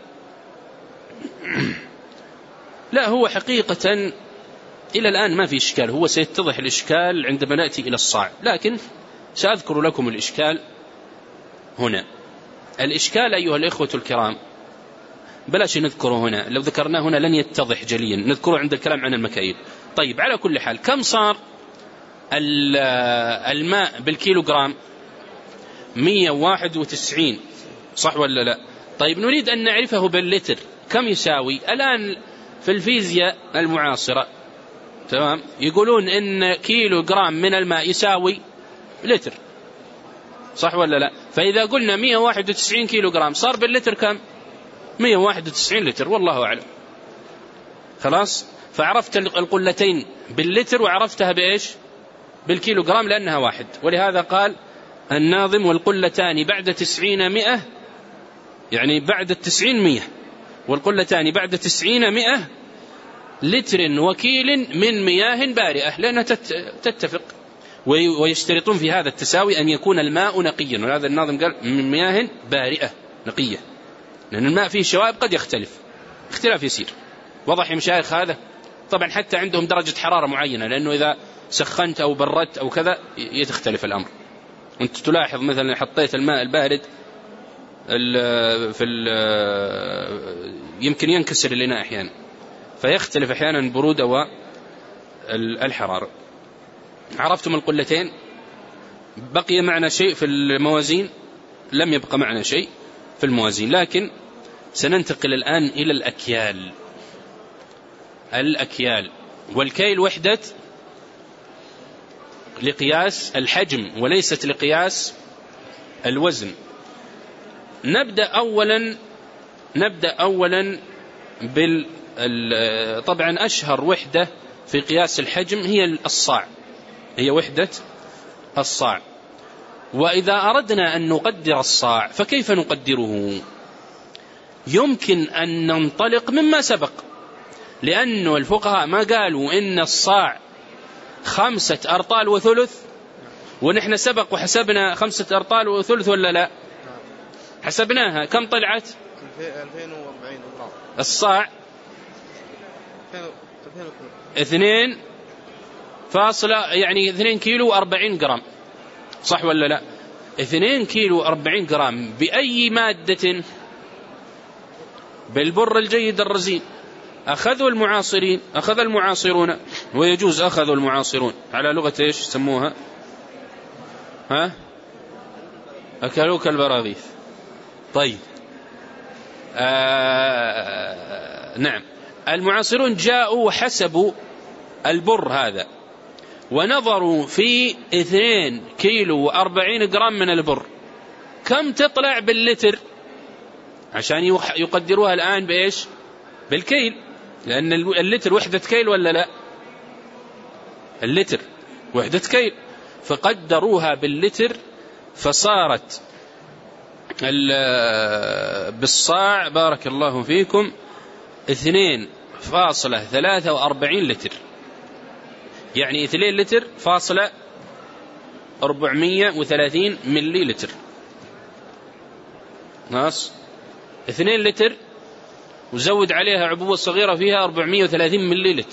لا، هو حقيقة إلى الآن ما في إشكال، هو سيتضح الإشكال عندما نأتي إلى الصاع، لكن سأذكر لكم الإشكال هنا. الإشكال أيها الإخوة الكرام بلاش نذكره هنا، لو ذكرناه هنا لن يتضح جليا، نذكره عند الكلام عن المكاييل. طيب على كل حال، كم صار الماء بالكيلو جرام؟ 191، صح ولا لا؟ طيب نريد أن نعرفه باللتر كم يساوي. الآن في الفيزياء المعاصرة تمام يقولون إن كيلو جرام من الماء يساوي لتر، صح ولا لا؟ فإذا قلنا 191 كيلو جرام صار باللتر كم؟ 191 لتر، والله أعلم. خلاص، فعرفت القلتين باللتر وعرفتها بإيش؟ بالكيلو جرام، لأنها واحد. ولهذا قال الناظم: والقلتان بعد 90 100، يعني بعد 90 100، والقلتان بعد 90 100 لتر وكيل من مياه بارئة، لأنها تتفق. ويشترطون في هذا التساوي أن يكون الماء نقيا، وهذا الناظم قال من مياه بارئة نقية، لأن الماء فيه شوائب قد يختلف اختلاف يسير. وضح يا مشايخ هذا؟ طبعا حتى عندهم درجة حرارة معينة، لأنه إذا سخنت أو بردت أو كذا يتختلف الأمر. أنت تلاحظ مثلا حطيت الماء البارد يمكن ينكسر الإناء أحيانا، فيختلف أحيانا البرودة والحرارة. عرفتم القلتين؟ بقي معنا شيء في الموازين؟ لم يبقى معنا شيء. في الموازين. لكن سننتقل الآن إلى الأكيال. الأكيال والكيل وحدة لقياس الحجم وليست لقياس الوزن. نبدأ أولا طبعا أشهر وحدة في قياس الحجم هي الصاع، هي وحدة الصاع. وإذا أردنا أن نقدر الصاع فكيف نقدره؟ يمكن أن ننطلق مما سبق، لأن الفقهاء ما قالوا إن الصاع 5 أرطال وثلث، ونحن سبق وحسبنا 5 أرطال وثلث ولا لا؟ حسبناها كم طلعت؟ 2040 جرام. الصاع 2 كيلو 40 جرام، صح ولا لا؟ 2 كيلو 40 جرام بأي مادة؟ بالبر الجيد الرزين. أخذ المعاصرون ويجوز أخذ المعاصرون على لغة إيش سموها؟ أكلوك البراغيث. طيب نعم، المعاصرون جاءوا وحسبوا البر هذا ونظروا في 2 كيلو 40 جرام من البر كم تطلع باللتر، عشان يقدروها الآن بإيش؟ بالكيل، لأن اللتر وحدة كيل ولا لا؟ اللتر وحدة كيل، فقدروها باللتر فصارت بالصاع بارك الله فيكم 2.43 لتر، يعني 2 لتر فاصلة 430 ملي لتر. ناس 2 لتر وزود عليها عبوة صغيرة فيها 430 ملي لتر.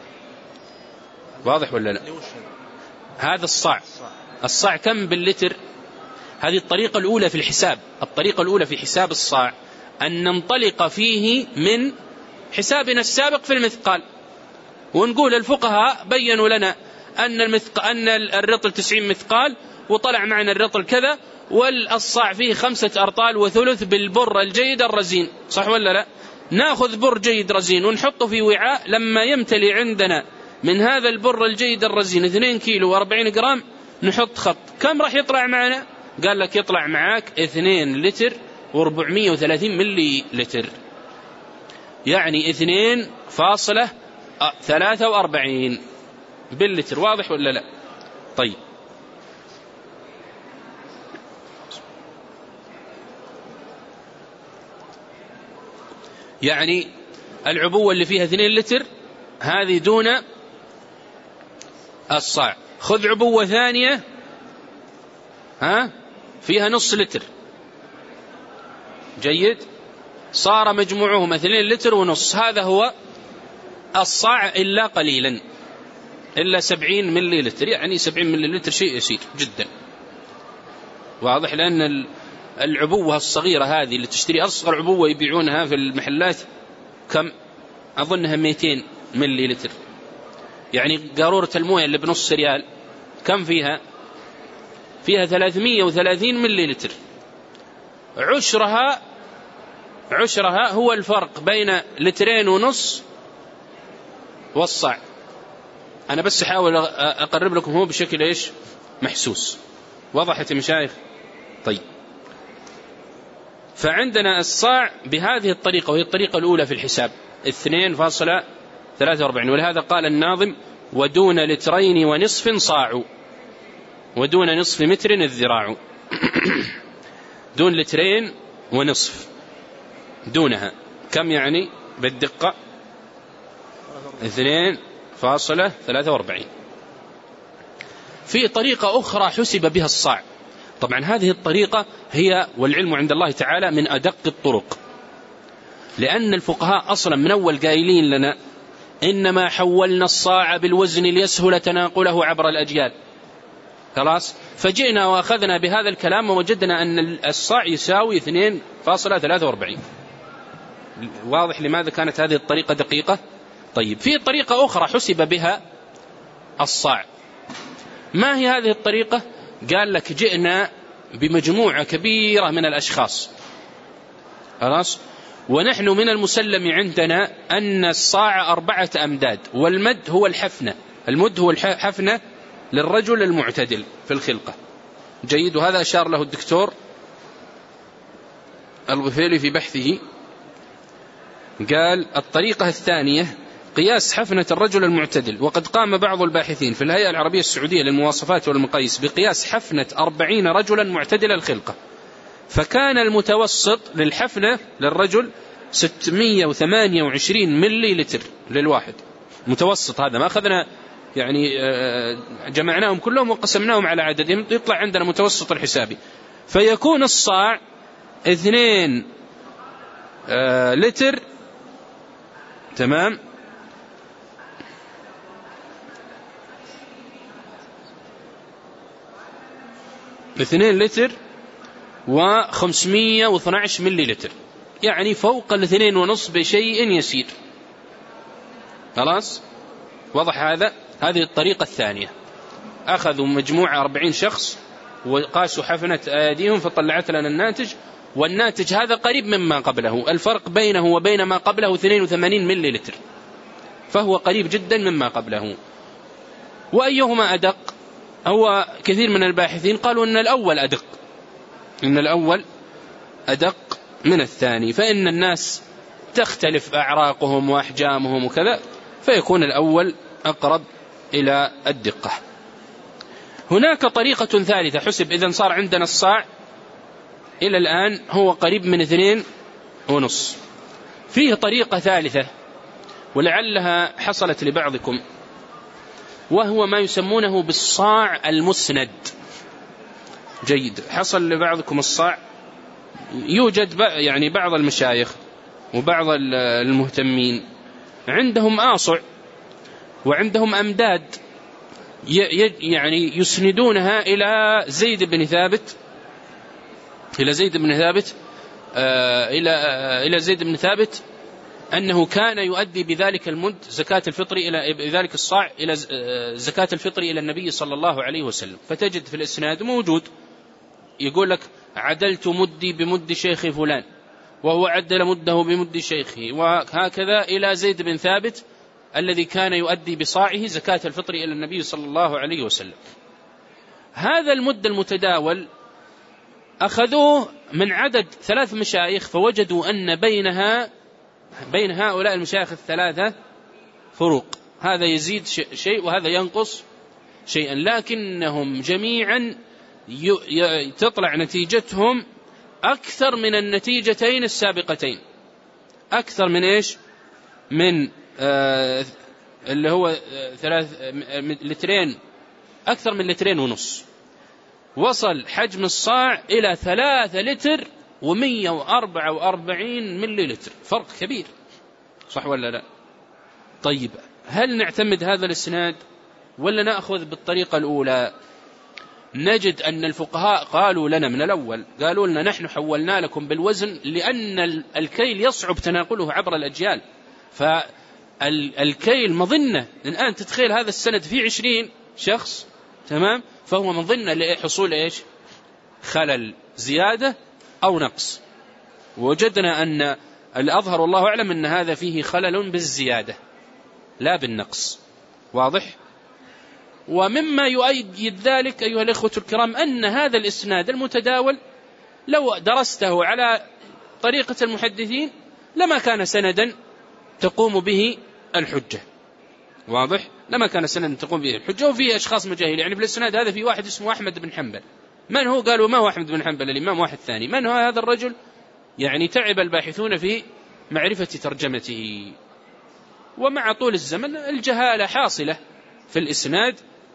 واضح ولا لا؟ هذا الصاع كم باللتر؟ هذه الطريقة الأولى في الحساب. الطريقة الأولى في حساب الصاع أن ننطلق فيه من حسابنا السابق في المثقال، ونقول الفقهاء بيّنوا لنا أن الرطل 90 مثقال وطلع معنا الرطل كذا، والصاع فيه 5 أرطال وثلث بالبر الجيد الرزين، صح ولا لا؟ ناخذ بر جيد رزين ونحطه في وعاء، لما يمتلي عندنا من هذا البر الجيد الرزين 2 كيلو 40 جرام نحط خط، كم راح يطلع معنا؟ قال لك يطلع معاك 2 لتر و430 ملي لتر، يعني 2.43 باللتر. واضح ولا لا؟ طيب يعني العبوة اللي فيها 2 لتر هذه دون الصاع. خذ عبوة ثانية فيها نص لتر، جيد، صار مجموعهم 2 لتر ونص، هذا هو الصاع إلا قليلا، إلا 70 ملي لتر، يعني 70 ملي لتر شيء يسير جدا. واضح، لأن العبوة الصغيرة هذه اللي تشتري أصغر عبوة يبيعونها في المحلات كم؟ أظنها 200 ملي لتر، يعني قارورة الموية اللي بنص ريال كم فيها؟ فيها 330 ملي لتر. عشرها هو الفرق بين 2.5 لتر والصاع. أنا بس أحاول أقرب لكم هو بشكل إيش محسوس. وضحت يا مشايخ؟ طيب، فعندنا الصاع بهذه الطريقة، وهي الطريقة الأولى في الحساب 2.43. ولهذا قال الناظم: ودون 2.5 لتر صاع، ودون نصف متر الذراع. دون 2.5 لتر، دونها كم يعني بالدقة؟ 2.43. في طريقة أخرى حسب بها الصاع، طبعا هذه الطريقة هي والعلم عند الله تعالى من أدق الطرق، لأن الفقهاء أصلا من أول قايلين لنا إنما حولنا الصاع بالوزن ليسهل تناقله عبر الأجيال. خلاص، فجئنا وأخذنا بهذا الكلام ووجدنا أن الصاع يساوي 2.43. واضح لماذا كانت هذه الطريقة دقيقة؟ طيب، في طريقة أخرى حسب بها الصاع. ما هي هذه الطريقة؟ قال لك: جئنا بمجموعة كبيرة من الأشخاص، خلاص. ونحن من المسلم عندنا أن الصاع 4 أمداد، والمد هو الحفنة، المد هو الحفنة للرجل المعتدل في الخلقة. جيد. وهذا أشار له الدكتور الغفيلي في بحثه، قال الطريقة الثانية قياس حفنة الرجل المعتدل، وقد قام بعض الباحثين في الهيئة العربية السعودية للمواصفات والمقاييس بقياس حفنة 40 رجلا معتدل الخلقة، فكان المتوسط للحفنة للرجل 628 ملي لتر للواحد. متوسط هذا، ما أخذنا يعني جمعناهم كلهم وقسمناهم على عددهم، يطلع عندنا متوسط الحسابي، فيكون الصاع 2 لتر. تمام. 2 لتر و512 ملي لتر، يعني فوق 2.5 بشيء يسير. خلاص، وضح هذا. هذه الطريقة الثانية، أخذوا مجموعة 40 شخص وقاسوا حفنة أيديهم فطلعت لنا الناتج، والناتج هذا قريب مما قبله، الفرق بينه وبين ما قبله 82 ملي لتر، فهو قريب جدا مما قبله. وأيهما أدق؟ هو كثير من الباحثين قالوا أن الأول أدق، إن الأول أدق من الثاني، فإن الناس تختلف أعراقهم وأحجامهم وكذا، فيكون الأول أقرب إلى الدقة. هناك طريقة ثالثة حسب، إذن صار عندنا الصاع إلى الآن هو قريب من 2.5. فيه طريقة ثالثة ولعلها حصلت لبعضكم، وهو ما يسمونه بالصاع المسند. جيد. حصل لبعضكم الصاع. يوجد يعني بعض المشايخ وبعض المهتمين عندهم آصع وعندهم أمداد، يعني يسندونها إلى زيد بن ثابت، إلى زيد بن ثابت أنه كان يؤدي بذلك المد زكاة الفطر إلى بذلك الصاع إلى زكاة الفطر إلى النبي صلى الله عليه وسلم. فتجد في الإسناد موجود يقول لك عدلت مدي بمد شيخ فلان، وهو عدل مده بمد شيخه، وهكذا إلى زيد بن ثابت الذي كان يؤدي بصاعه زكاة الفطر إلى النبي صلى الله عليه وسلم. هذا المد المتداول أخذوه من عدد 3 مشايخ، فوجدوا أن بين هؤلاء المشايخ الثلاثة فروق، هذا يزيد شيء وهذا ينقص شيئا، لكنهم جميعا تطلع نتيجتهم أكثر من النتيجتين السابقتين. أكثر من إيش؟ من اللي هو 3 لترين، أكثر من 2.5 لتر. وصل حجم الصاع إلى 3 لتر و144 ملي لتر، فرق كبير، صح ولا لا؟ طيب، هل نعتمد هذا الإسناد ولا نأخذ بالطريقة الأولى؟ نجد أن الفقهاء قالوا لنا من الأول، قالوا لنا نحن حولنا لكم بالوزن لأن الكيل يصعب تناقله عبر الأجيال، فالكيل مظنة الآن تتخيل هذا السند فيه 20 شخص، تمام، فهو مظنة لحصول إيش؟ خلل، زيادة أو نقص. ووجدنا أن الأظهر والله أعلم أن هذا فيه خلل بالزيادة لا بالنقص. واضح؟ ومما يؤيد ذلك أيها الإخوة الكرام أن هذا الإسناد المتداول لو درسته على طريقة المحدثين لما كان سندا تقوم به الحجة. واضح؟ لما كان سندا تقوم به الحجة. وفيه أشخاص مجاهيل، يعني في الإسناد هذا في واحد اسمه أحمد بن حنبل. من هو؟ قالوا ما هو أحمد بن حنبل، الإمام واحد ثاني. من هو هذا الرجل؟ يعني تعب الباحثون في معرفة ترجمته، ومع طول الزمن الجهالة حاصلة في الإسناد،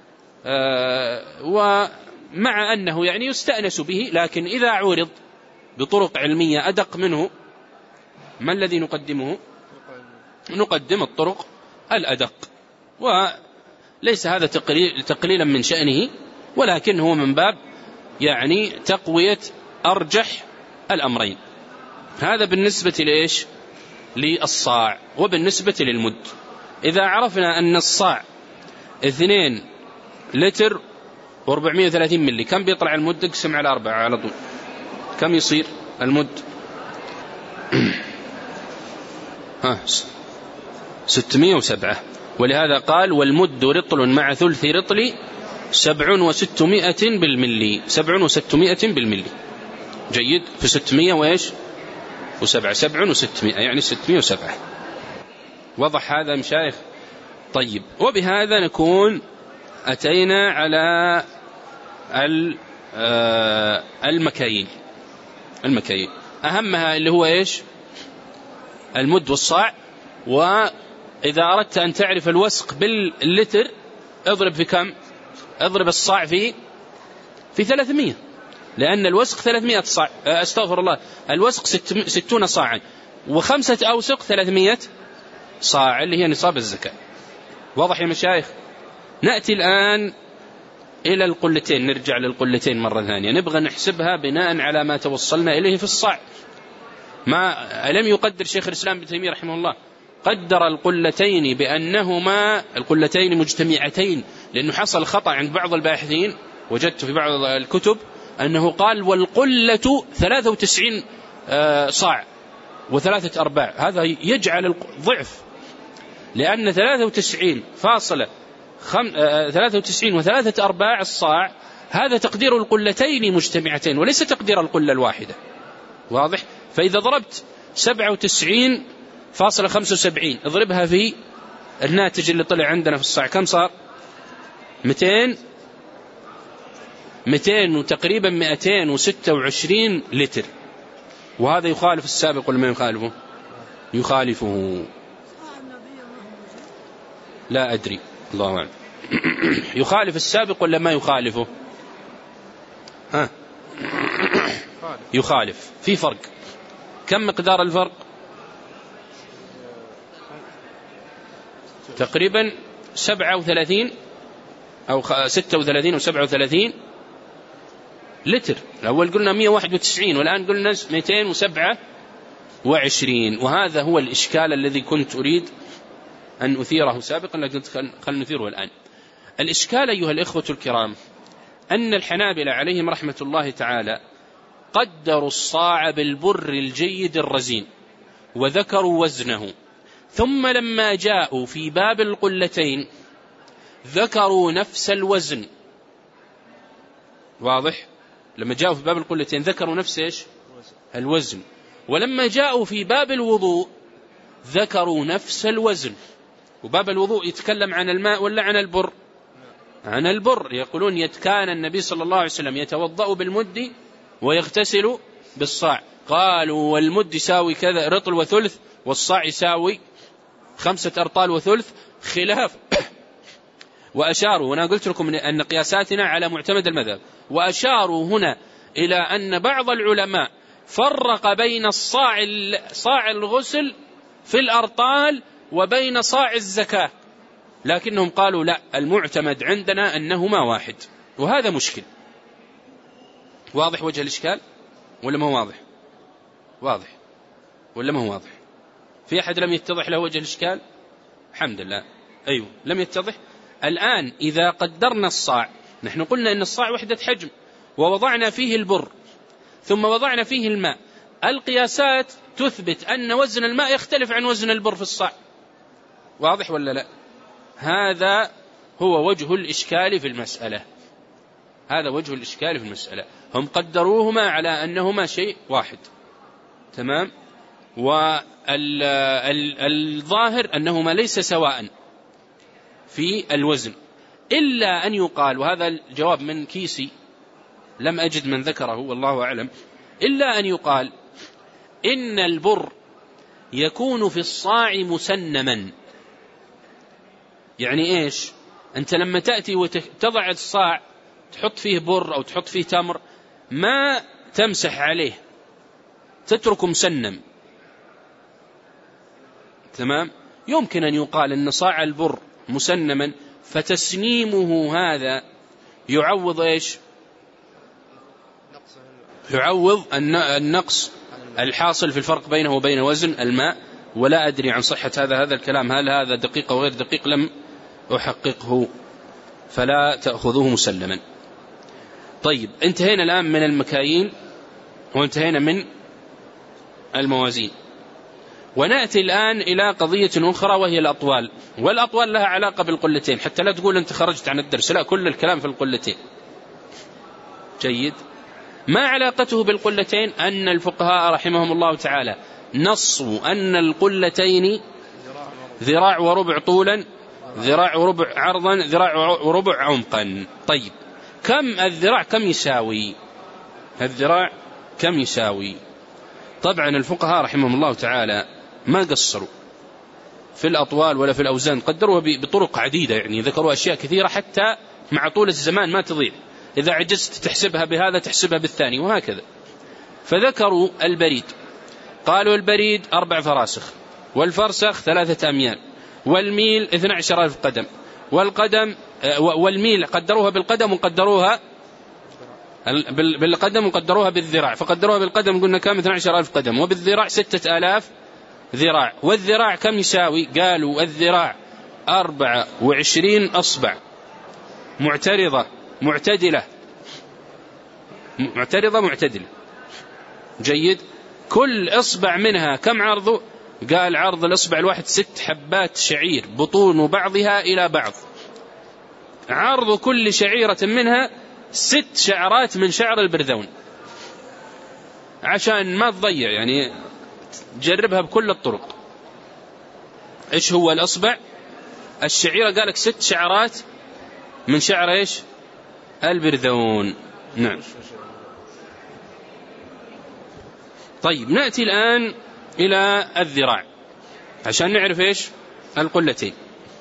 ومع أنه يعني يستأنس به، لكن إذا عورض بطرق علمية أدق منه، ما الذي نقدمه؟ نقدم الطرق الأدق، وليس هذا تقليلا من شأنه، ولكن هو من باب يعني تقوية أرجح الأمرين. هذا بالنسبة لإيش؟ للصاع. وبالنسبة للمد، إذا عرفنا أن الصاع 2 لتر و430 ملي، كم بيطلع المد؟ اقسم على 4 على طول، كم يصير المد؟ 607. ولهذا قال والمد رطل مع ثلث رطل 700 بالملي. 700 بالملي. جيد. في 600 وإيش و7 700 يعني 607. وضح هذا مشايخ؟ طيب. وبهذا نكون أتينا على المكاييل. أهمها اللي هو إيش؟ المد والصاع. وإذا أردت أن تعرف الوسق باللتر اضرب في كم؟ اضرب الصاع في 300، لأن الوسق 300 صاع. استغفر الله، الوسق 60 صاعا، و5 أوسق 300 صاع اللي هي نصاب الزكاة. واضح يا مشايخ؟ نأتي الآن إلى القلتين، نرجع للقلتين مرة ثانية، نبغى نحسبها بناء على ما توصلنا إليه في الصاع. ما لم يقدر شيخ الإسلام ابن تيمية رحمه الله، قدر القلتين بأنهما القلتين مجتمعتين، لأنه حصل خطأ عند بعض الباحثين، وجدت في بعض الكتب أنه قال والقلة 93 صاع و3 أرباع. هذا يجعل ضعف، لأن 93 و3 أرباع الصاع هذا تقدير القلتين مجتمعتين وليس تقدير القلة الواحدة. واضح؟ فإذا ضربت 97.75 اضربها في الناتج اللي طلع عندنا في الصاع، كم صار؟ 200 وتقريبا 226 لتر. وهذا يخالف السابق ولا ما يخالفه؟ يخالفه. لا أدري، الله أعلم. يخالف السابق ولا ما يخالفه؟ يخالف. في فرق. كم مقدار الفرق؟ تقريبا 37 أو 36 أو 37 لتر. الأول قلنا 191 والآن قلنا 227. وهذا هو الإشكال الذي كنت أريد أن أثيره سابقا، لكن خلنا نثيره الآن. الإشكال أيها الإخوة الكرام أن الحنابلة عليهم رحمة الله تعالى قدروا الصاع بالبر الجيد الرزين وذكروا وزنه، ثم لما جاءوا في باب القلتين ذكروا نفس الوزن. واضح؟ لما جاءوا في باب القلتين ذكروا نفس إيش؟ الوزن. ولما جاءوا في باب الوضوء ذكروا نفس الوزن. وباب الوضوء يتكلم عن الماء ولا عن البر؟ عن البر. يقولون كان النبي صلى الله عليه وسلم يتوضأ بالمد ويغتسل بالصاع. قالوا والمد يساوي كذا رطل وثلث، والصاع يساوي 5 أرطال وثلث، خلاف. وأشاروا، وأنا قلت لكم أن قياساتنا على معتمد المذهب، وأشاروا هنا إلى أن بعض العلماء فرق بين صاع الغسل في الأرطال وبين صاع الزكاة، لكنهم قالوا لا، المعتمد عندنا أنهما واحد، وهذا مشكل. واضح وجه الإشكال ولا ما هو واضح؟ واضح ولا ما هو واضح؟ في أحد لم يتضح له وجه الإشكال؟ الحمد لله. أيوه لم يتضح. الآن إذا قدرنا الصاع، نحن قلنا أن الصاع وحدة حجم، ووضعنا فيه البر ثم وضعنا فيه الماء. القياسات تثبت أن وزن الماء يختلف عن وزن البر في الصاع. واضح ولا لا؟ هذا هو وجه الإشكال في المسألة. هذا وجه الإشكال في المسألة. هم قدروهما على أنهما شيء واحد، تمام؟ والظاهر أنهما ليس سواء في الوزن، إلا أن يقال، وهذا الجواب من كيسي لم أجد من ذكره والله أعلم، إلا أن يقال إن البر يكون في الصاع مسنما. يعني إيش؟ أنت لما تأتي وتضع الصاع تحط فيه بر أو تحط فيه تمر، ما تمسح عليه، تترك مسنم، تمام؟ يمكن أن يقال أن صاع البر مسنما، فتسنيمه هذا يعوض إيش؟ يعوض النقص الحاصل في الفرق بينه وبين وزن الماء. ولا أدري عن صحة هذا الكلام، هل هذا دقيق أو غير دقيق، لم أحققه، فلا تأخذوه مسلما. طيب، انتهينا الآن من المكاييل وانتهينا من الموازين، ونأتي الآن إلى قضية أخرى وهي الأطوال، والأطوال لها علاقة بالقلتين، حتى لا تقول أنت خرجت عن الدرس، لا، كل الكلام في القلتين. جيد. ما علاقته بالقلتين؟ أن الفقهاء رحمهم الله تعالى نصوا أن القلتين ذراع وربع طولا، ذراع وربع عرضا، ذراع وربع عمقا. طيب كم الذراع؟ كم يساوي الذراع؟ كم يساوي؟ طبعا الفقهاء رحمهم الله تعالى ما قصروا في الأطوال ولا في الأوزان، قدروها بطرق عديدة، يعني ذكروا أشياء كثيرة حتى مع طول الزمان ما تضيع، إذا عجزت تحسبها بهذا تحسبها بالثاني وهكذا. فذكروا البريد، قالوا البريد 4 فراسخ، والفرسخ 3 أميال، والميل 12,000 قدم، والميل قدروها بالقدم وقدروها بالقدم وقدروها بالذراع، فقدروها بالقدم قلنا كم؟ 12,000 قدم، وبالذراع 6,000 ذراع. والذراع كم يساوي؟ قالوا الذراع 24 أصبع معترضة معتدلة، معتدلة. جيد. كل إصبع منها كم عرضه؟ قال عرض الإصبع الواحد 6 حبات شعير، بطون بعضها إلى بعض، عرض كل شعيرة منها 6 شعرات من شعر البرذون، عشان ما تضيع، يعني جربها بكل الطرق. إيش هو الأصبع؟ الشعيرة قالك 6 شعرات من شعر إيش؟ البرذون. نعم. طيب نأتي الآن إلى الذراع عشان نعرف إيش القلتين.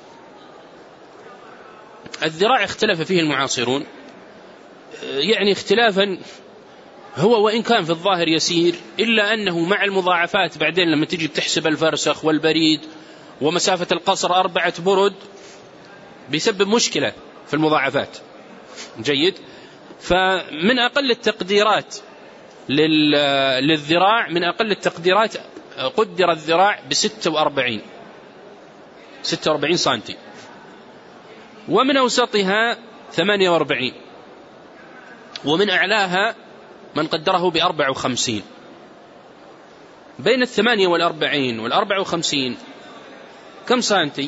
الذراع اختلف فيه المعاصرون، يعني اختلافا هو وإن كان في الظاهر يسير، إلا أنه مع المضاعفات بعدين لما تجي تحسب الفرسخ والبريد ومسافة القصر 4 برد بيسبب مشكلة في المضاعفات. جيد. فمن أقل التقديرات للذراع، من أقل التقديرات قدر الذراع ب46 سنتي، ومن أوسطها 48، ومن أعلاها من قدره ب54. بين 48 وال54 كم سنتي؟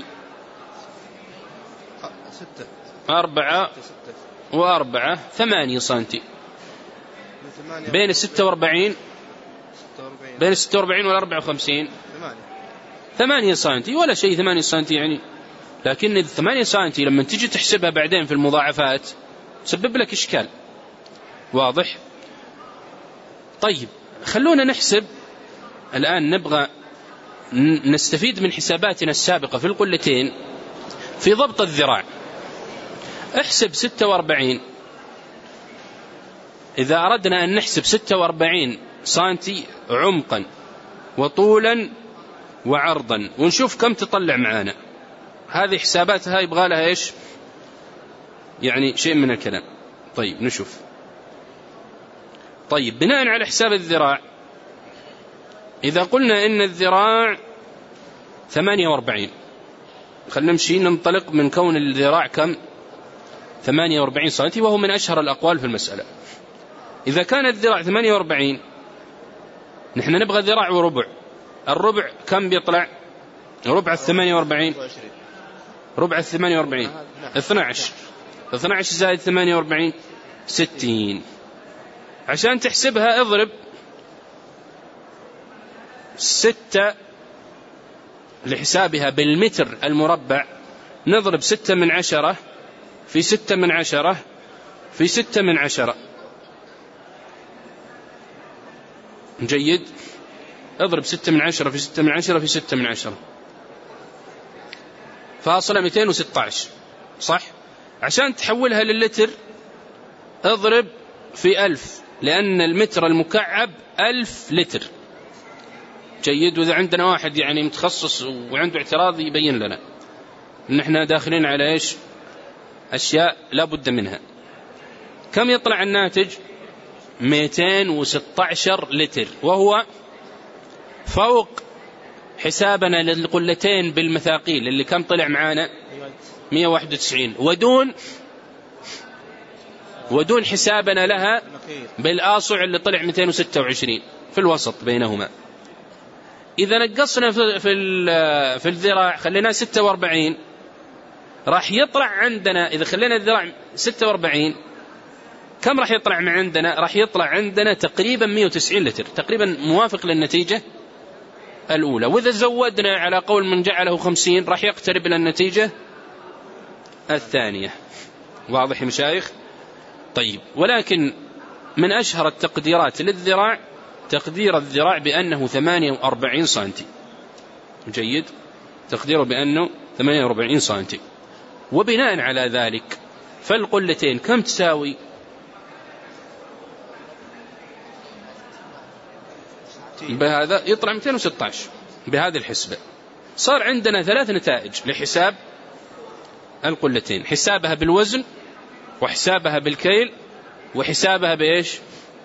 4 و4 8 سنتي. بين 46 وال54 8 سنتي ولا شيء، 8 سنتي يعني، لكن 8 سنتي لما تيجي تحسبها بعدين في المضاعفات تسبب لك إشكال. واضح؟ طيب خلونا نحسب الآن، نبغى نستفيد من حساباتنا السابقة في القلتين في ضبط الذراع. احسب 46، إذا أردنا أن نحسب 46 سنتي عمقا وطولا وعرضا ونشوف كم تطلع معانا، هذه حساباتها يبغى لها إيش؟ يعني شيء من الكلام. طيب نشوف. طيب بناء على حساب الذراع، إذا قلنا إن الذراع 48، خلنا نمشي ننطلق من كون الذراع كم؟ 48 سنتي، وهو من أشهر الأقوال في المسألة. إذا كان الذراع 48، نحن نبغى ذراع وربع. الربع كم بيطلع؟ ربع 48، ربع 48 12 زائد 48 60. عشان تحسبها اضرب 6 لحسابها بالمتر المربع، نضرب 6 من 10 في 6 من 10 في 6 من 10. جيد. اضرب 6 من 10 في 6 من 10 في 6 من 10، فاصلة 216 صح. عشان تحولها للتر اضرب في 1000، لأن المتر المكعب 1000 لتر. جيد. وإذا عندنا واحد يعني متخصص وعنده اعتراض يبين لنا إن احنا داخلين على إيش؟ أشياء لا بد منها. كم يطلع الناتج؟ 216 لتر، وهو فوق حسابنا للقلتين بالمثاقيل اللي كم طلع معانا؟ 191، ودون حسابنا لها بالآصع اللي طلع 226 في الوسط بينهما. إذا نقصنا في الذراع خلينا 46 راح يطلع عندنا، إذا خلينا الذراع 46 كم راح يطلع من عندنا؟ راح يطلع عندنا تقريبا 190 لتر، تقريبا موافق للنتيجة الأولى. وإذا زودنا على قول من جعله 50 راح يقترب إلى النتيجة الثانية. واضح يا مشايخ؟ طيب، ولكن من أشهر التقديرات للذراع تقدير الذراع بأنه 48 سنتي. جيد، تقديره بأنه 48 سنتي. وبناء على ذلك فالقلتين كم تساوي؟ بهذا يطلع 216 بهذه الحسبة. صار عندنا 3 نتائج لحساب القلتين: حسابها بالوزن، وحسابها بالكيل، وحسابها بإيش؟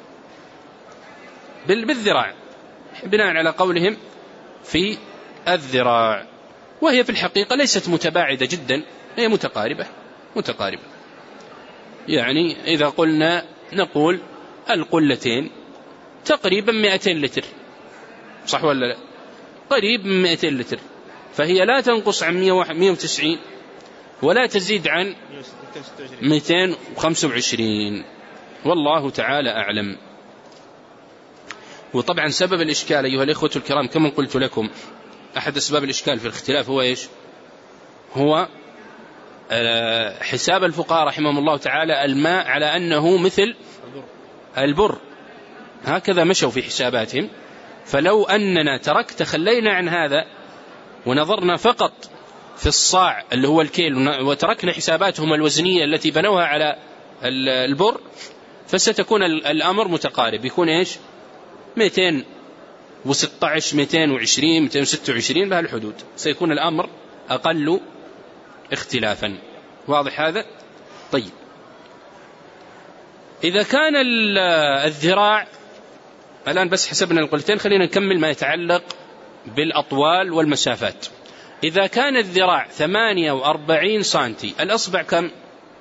بالذراع، بناء على قولهم في الذراع. وهي في الحقيقة ليست متباعدة جدا، هي متقاربة. يعني إذا قلنا نقول القلتين تقريبا 200 لتر، صح ولا لا؟ قريب من 200 لتر، فهي لا تنقص عن 190 ولا تزيد عن 225. والله تعالى أعلم. وطبعا سبب الإشكال أيها الإخوة الكرام كما قلت لكم، أحد أسباب الإشكال في الاختلاف هو إيش؟ هو حساب الفقهاء رحمهم الله تعالى الماء على أنه مثل البر، هكذا مشوا في حساباتهم. فلو أننا تخلينا عن هذا ونظرنا فقط في الصاع اللي هو الكيل، وتركنا حساباتهم الوزنية التي بنوها على البر، فستكون الأمر متقارب، يكون إيش؟ 216 220 226 بهالحدود، سيكون الأمر أقل اختلافا. واضح هذا؟ طيب، إذا كان الذراع الآن بس حسبنا القلتين، خلينا نكمل ما يتعلق بالأطوال والمسافات. إذا كان الذراع 48 سنتي، الأصبع كم؟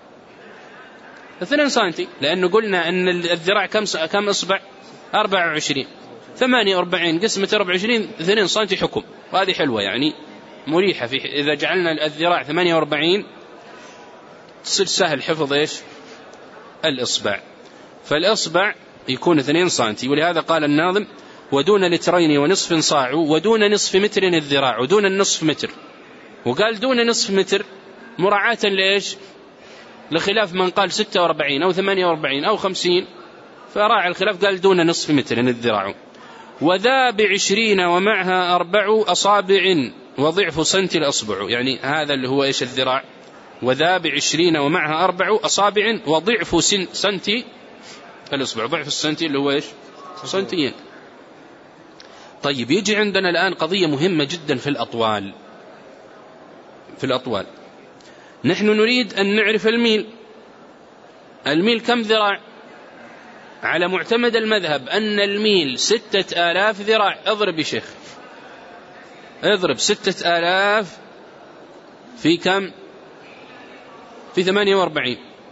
2 سنتي، لأنه قلنا أن الذراع كم أصبع؟ 24. 48 قسمة 24 2 سنتي حكم، وهذه حلوة يعني مريحة. إذا جعلنا الذراع 48 تصير سهل حفظ إيش؟ الإصبع. فالإصبع يكون 2 سنتي، ولهذا قال الناظم: ودون لترين ونصف صاع، ودون نصف متر الذراع، ودون النصف متر. وقال دون نصف متر مراعاة لإيش؟ لخلاف من قال 46 أو 48 أو 50، فراعى الخلاف قال دون نصف متر الذراع. وذا ب20 ومعها 4 أصابع وضعف سنت الأصبع، يعني هذا اللي هو إيش؟ الذراع. وذا ب20 ومعها 4 أصابع وضعف سنت الأصبع، ضعف السنتي اللي هو إيش؟ سنتين. طيب، يجي عندنا الآن قضية مهمة جدا في الأطوال. نحن نريد أن نعرف الميل كم ذراع؟ على معتمد المذهب أن الميل 6000 ذراع. اضرب يا شيخ، اضرب 6000 في كم؟ في 48،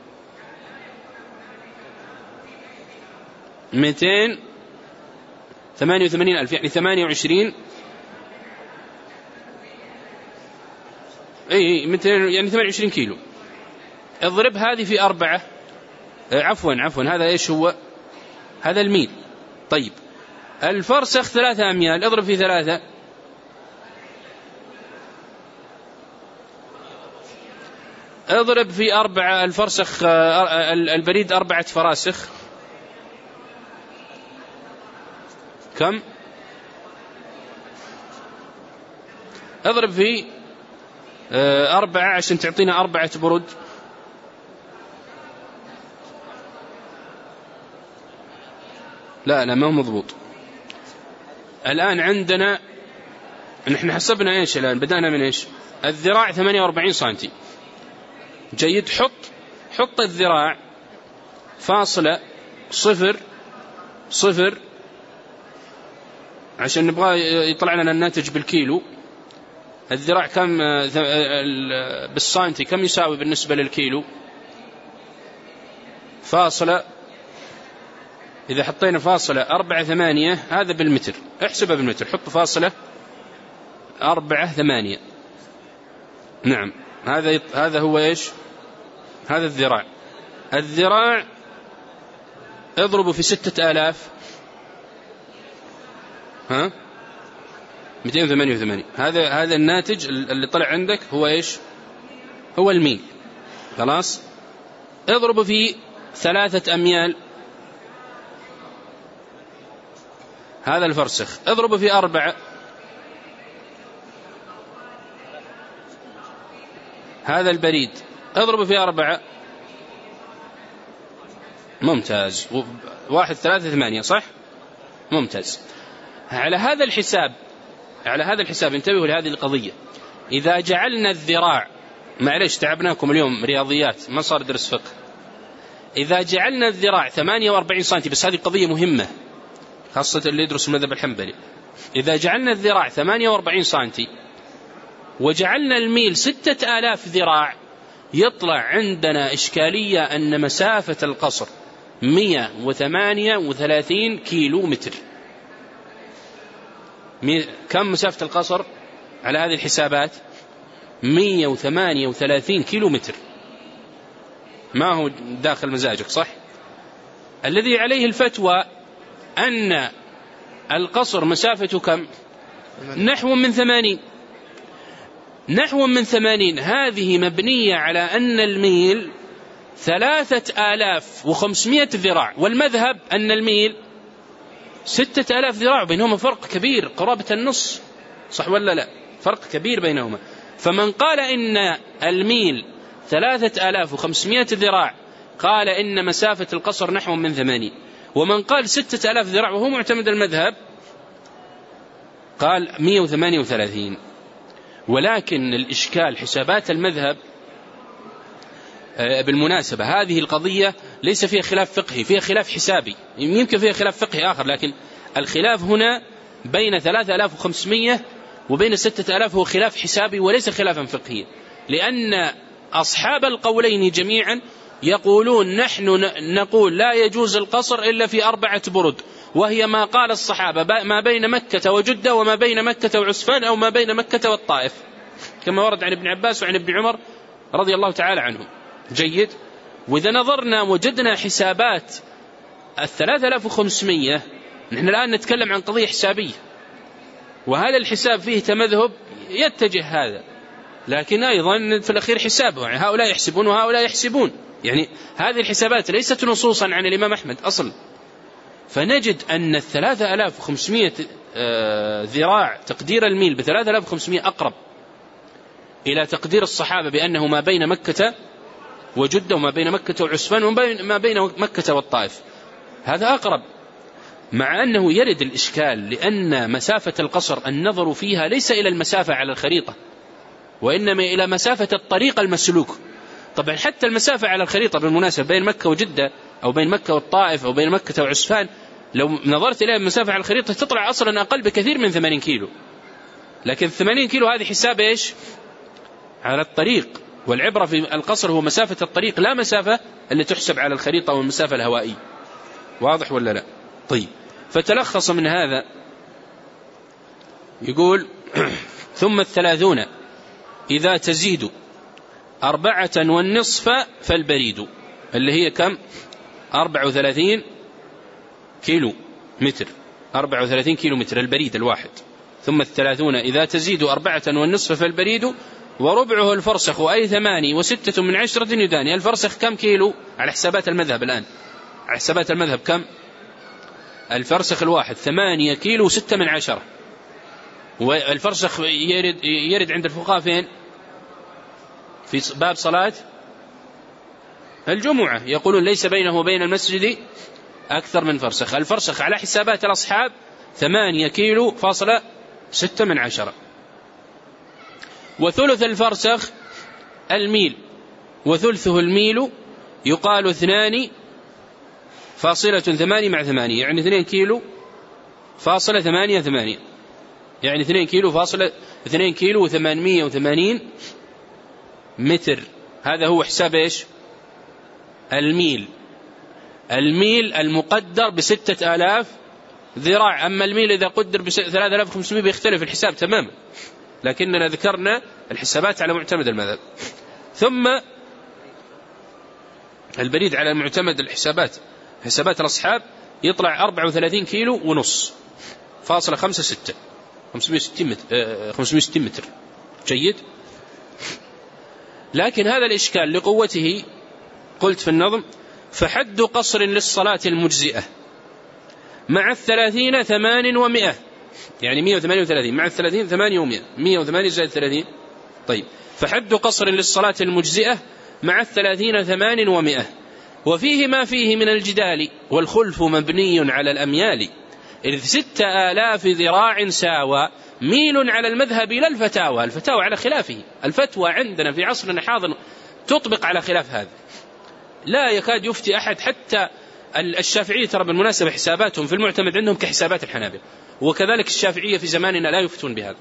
288,000، يعني 28. اي 200، يعني 28 كيلو. اضرب هذه في 4. عفوا هذا ايش هو؟ هذا الميل. طيب، الفرسخ 3 أميال، اضرب في 3. اضرب في 4. الفرسخ البريد 4 فراسخ، كم؟ اضرب في 4 عشان تعطينا 4 برود. لا ما هو مضبوط. الآن عندنا نحن حسبنا إيش؟ الآن بدأنا من إيش؟ الذراع 48 سنتي. جيد، حط الذراع فاصلة 0.0 عشان نبغى يطلع لنا الناتج بالكيلو. الذراع كم بالسنتي كم يساوي بالنسبة للكيلو؟ فاصلة، إذا حطينا فاصلة 4.8 هذا بالمتر، احسبها بالمتر، حط فاصلة 4 8. نعم، هذا هو إيش؟ هذا الذراع. الذراع اضربوا في 6000 288. هذا الناتج اللي طلع عندك هو إيش؟ هو الميل. خلاص، اضربوا في 3 أميال، هذا الفرسخ. اضربوا في 4، هذا البريد. اضربوا في 4. ممتاز. 1 3 8 صح؟ ممتاز. على هذا الحساب انتبهوا لهذه القضية. إذا جعلنا الذراع، معليش تعبناكم اليوم رياضيات، ما صار درس فقه. إذا جعلنا الذراع 48 سنتي، بس هذه قضية مهمة خاصة اللي يدرس المذهب الحنبلي. إذا جعلنا الذراع 48 سنتي وجعلنا الميل 6000 ذراع، يطلع عندنا إشكالية أن مسافة القصر 138 كيلو متر. كم مسافة القصر على هذه الحسابات؟ 138 كيلو متر. ما هو داخل مزاجك صح؟ الذي عليه الفتوى أن القصر مسافته كم؟ نحو من 80. نحو من 80 هذه مبنية على أن الميل 3500 ذراع، والمذهب أن الميل 6000 ذراع، بينهما فرق كبير قرابة النص، صح ولا لا؟ فرق كبير بينهما. فمن قال إن الميل 3500 ذراع قال إن مسافة القصر نحو من 80، ومن قال 6000 ذراع وهو معتمد المذهب قال 138. ولكن الإشكال حسابات المذهب، بالمناسبة هذه القضية ليس فيها خلاف فقهي، فيها خلاف حسابي، يمكن فيها خلاف فقهي آخر، لكن الخلاف هنا بين 3500 وبين 6000 هو خلاف حسابي وليس خلافا فقهيا، لأن أصحاب القولين جميعا يقولون نحن نقول لا يجوز القصر إلا في 4 برد، وهي ما قال الصحابة ما بين مكة وجدة وما بين مكة وعسفان أو ما بين مكة والطائف، كما ورد عن ابن عباس وعن ابن عمر رضي الله تعالى عنهم. جيد. وإذا نظرنا وجدنا حسابات 3500، نحن الآن نتكلم عن قضية حسابية، وهذا الحساب فيه تمذهب يتجه هذا، لكن أيضا في الأخير حسابه، يعني هؤلاء يحسبون وهؤلاء يحسبون، يعني هذه الحسابات ليست نصوصا عن الإمام أحمد أصلا. فنجد أن 3500 ذراع تقدير الميل ب3500 أقرب إلى تقدير الصحابة بأنه ما بين مكة وجدة وما بين مكة وعسفان وما بين مكة والطائف، هذا أقرب، مع أنه يرد الإشكال لأن مسافة القصر النظر فيها ليس إلى المسافة على الخريطة، وإنما إلى مسافة الطريق المسلوك. طبعا حتى المسافة على الخريطة بالمناسبة بين مكة وجدة أو بين مكة والطائف أو بين مكة وعسفان، لو نظرت إليها المسافة على الخريطة تطلع أصلا أقل بكثير من 80 كيلو، لكن 80 كيلو هذه حساب إيش؟ على الطريق، والعبرة في القصر هو مسافة الطريق لا مسافة اللي تحسب على الخريطة والمسافة الهوائية. واضح ولا لا؟ طيب، فتلخص من هذا يقول ثم 30 إذا تزيد 4.5 فالبريد، اللي هي كم؟ 34 كيلو متر، 34 كيلو متر البريد الواحد. ثم 30 إذا تزيد 4.5 فالبريد، وربعه الفرسخ أي 8 و6 من 10 يداني. الفرسخ كم كيلو على حسابات المذهب الآن؟ على حسابات المذهب كم؟ الفرسخ الواحد 8 كيلو و6 من 10. والفرسخ يرد عند الفقهاء فين؟ في باب صلاة الجمعة، يقولون ليس بينه وبين المسجد أكثر من فرسخ. الفرسخ على حسابات الأصحاب 8 كيلو فاصلة 6 من 10. وثلث الفرسخ الميل، وثلثه الميل يقال 2.8 مع 8، يعني 2 كيلو فاصلة 8، يعني 2 كيلو فاصلة 2 كيلو و880 متر. هذا هو حساب إيش؟ الميل. الميل المقدر ب6000 ذراع. أما الميل إذا قدر ب3500 بيختلف الحساب تماما. لكننا ذكرنا الحسابات على معتمد المذهب. ثم البريد على معتمد الحسابات، حسابات الأصحاب، يطلع 34 كيلو ونص فاصلة 5 560 متر. جيد. لكن هذا الإشكال لقوته قلت في النظم: فحد قصر للصلاة المجزئة مع 30 800، يعني 138 مع 30 800، 108 زائد 30. طيب، فحد قصر للصلاة المجزئة مع 30 800، وفيه ما فيه من الجدال والخلف مبني على الأميال، إذ 6000 ذراع ساوى ميل على المذهب لا الفتاوى. الفتاوى على خلافه، الفتوى عندنا في عصرنا حاضر تطبق على خلاف هذا، لا يكاد يفتي أحد. حتى الشافعية ترى بالمناسبة حساباتهم في المعتمد عندهم كحسابات الحنابلة، وكذلك الشافعية في زماننا لا يفتون بهذا.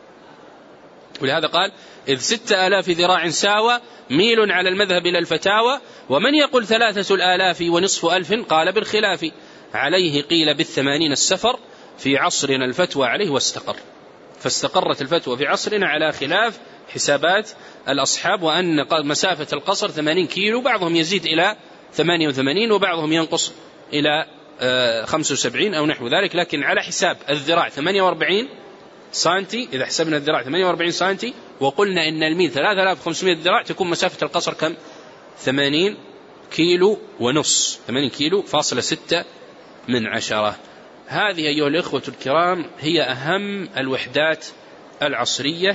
ولهذا قال: إذ 6000 ذراع ساوى ميل على المذهب لا الفتاوى، ومن يقل 3000 ونصف ألف قال بالخلاف، عليه قيل بالثمانين السفر، في عصرنا الفتوى عليه واستقر. فاستقرت الفتوى في عصرنا على خلاف حسابات الأصحاب، وأن مسافة القصر 80 كيلو، بعضهم يزيد إلى 88 وبعضهم ينقص إلى 75 أو نحو ذلك، لكن على حساب الذراع 48 سنتي. إذا حسبنا الذراع 48 سنتي وقلنا إن الميل 3500 ذراع، تكون مسافة القصر كم؟ 80 كيلو ونص، 80 كيلو فاصلة 6 من 10. هذه أيها الإخوة الكرام هي أهم الوحدات العصرية،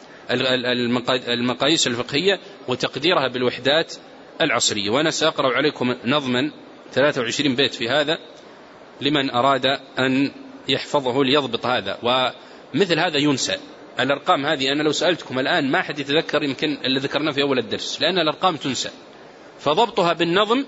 المقاييس الفقهية وتقديرها بالوحدات العصرية. وأنا سأقرأ عليكم نظما 23 بيت في هذا لمن أراد أن يحفظه ليضبط هذا. ومثل هذا ينسى، الأرقام هذه أنا لو سألتكم الآن ما حد يتذكر يمكن اللي ذكرناه في أول الدرس، لأن الأرقام تنسى، فضبطها بالنظم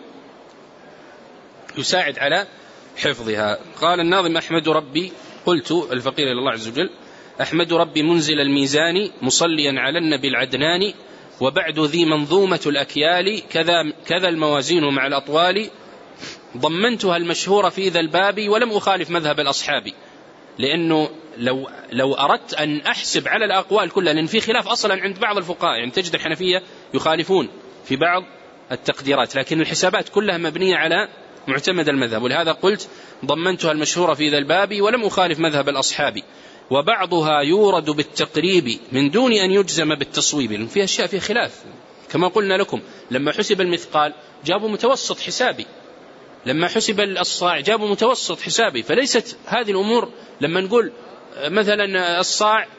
يساعد على حفظها. قال الناظم: أحمد ربي، قلت الفقير إلى الله عز وجل: أحمد ربي منزل الميزان مصليا على النبي العدنان، وبعد ذي منظومة الأكيال، كذا الموازين مع الأطوال، ضمنتها المشهورة في ذا الباب ولم أخالف مذهب الأصحاب. لأنه لو أردت أن أحسب على الأقوال كلها، لأن في خلاف أصلا عند بعض الفقهاء، يعني تجد الحنفية يخالفون في بعض التقديرات، لكن الحسابات كلها مبنية على معتمد المذهب. ولهذا قلت: ضمنتها المشهورة في ذا الباب ولم أخالف مذهب الأصحاب، وبعضها يورد بالتقريب من دون أن يجزم بالتصويب. في أشياء في خلاف، كما قلنا لكم لما حسب المثقال جابوا متوسط حسابي، لما حسب الصاع جابوا متوسط حسابي. فليست هذه الأمور لما نقول مثلا الصاع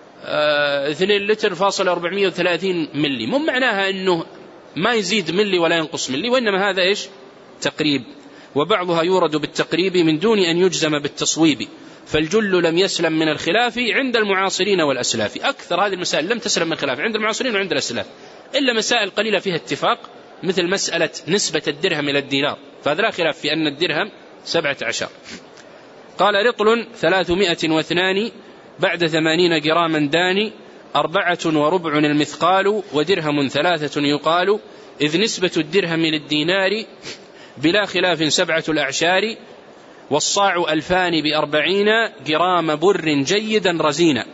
2 لتر فاصل 430 ملي، مو معناها أنه ما يزيد ملي ولا ينقص ملي، وإنما هذا إيش؟ تقريب. وبعضها يورد بالتقريب من دون أن يجزم بالتصويب، فالجل لم يسلم من الخلاف عند المعاصرين والأسلاف. أكثر هذه المسائل لم تسلم من الخلاف عند المعاصرين وعند الأسلاف، إلا مسائل قليلة فيها اتفاق، مثل مسألة نسبة الدرهم إلى الدينار، فهذا لا خلاف في أن الدرهم 17. قال: رطل 302 بعد 80 جراما داني، 4 المثقال، ودرهم 3 يقال، إذ نسبة الدرهم للدينار بلا خلاف 7 الأعشار، والصاع 2040 جرام بر جيدا رزينا،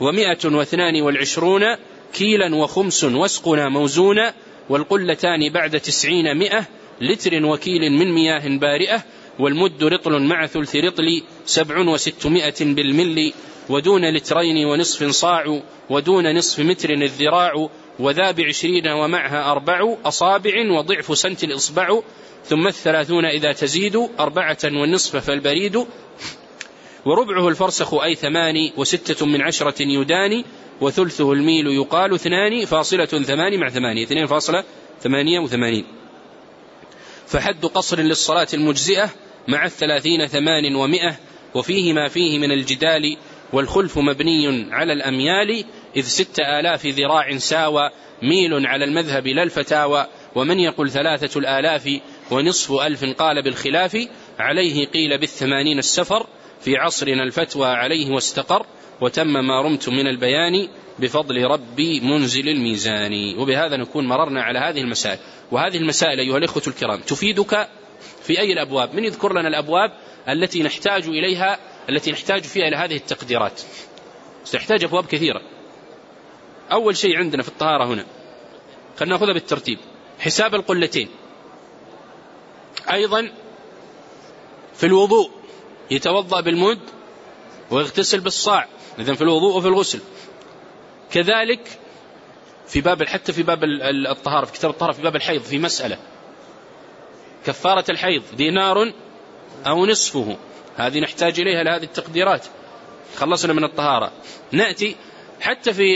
122 كيلا وخمس وسقنا موزونا، والقلتان بعد 90 100 لتر وكيل من مياه بارئة، والمد رطل مع ثلث رطل 700 بالملي، ودون لترين ونصف صاع، ودون نصف متر الذراع، وذا 20 ومعها 4 أصابع، وضعف سنت الإصبع، ثم 30 إذا تزيد 4 والنصف فالبريد، وربعه الفرسخ أي 8 و6 من 10 يداني، وثلثه الميل يقال 2.8 مع 8 2.88. فحد قصر للصلاة المجزئة مع 30 800، وفيه ما فيه من الجدال والخلف مبني على الأميال، إذ 6000 ذراع ساوى ميل على المذهب لا الفتاوى، ومن يقل 3000 ونصف ألف قال بالخلاف، عليه قيل بالثمانين السفر، في عصرنا الفتوى عليه واستقر، وتم ما رمت من البيان بفضل ربي منزل الميزان. وبهذا نكون مررنا على هذه المسائل. وهذه المسائل أيها الإخوة الكرام تفيدك في أي الأبواب؟ من يذكر لنا الأبواب التي نحتاج إليها، التي نحتاج فيها إلى هذه التقديرات؟ سنحتاج أبواب كثيرة. أول شيء عندنا في الطهارة هنا خلنا نأخذها بالترتيب، حساب القلتين. أيضا في الوضوء يتوضأ بالمد ويغتسل بالصاع، إذن في الوضوء وفي الغسل. كذلك في باب، حتى في باب الطهارة في كتاب الطهارة في باب الحيض في مسألة كفارة الحيض دينار أو نصفه، هذه نحتاج إليها لهذه التقديرات. خلصنا من الطهارة، نأتي حتى في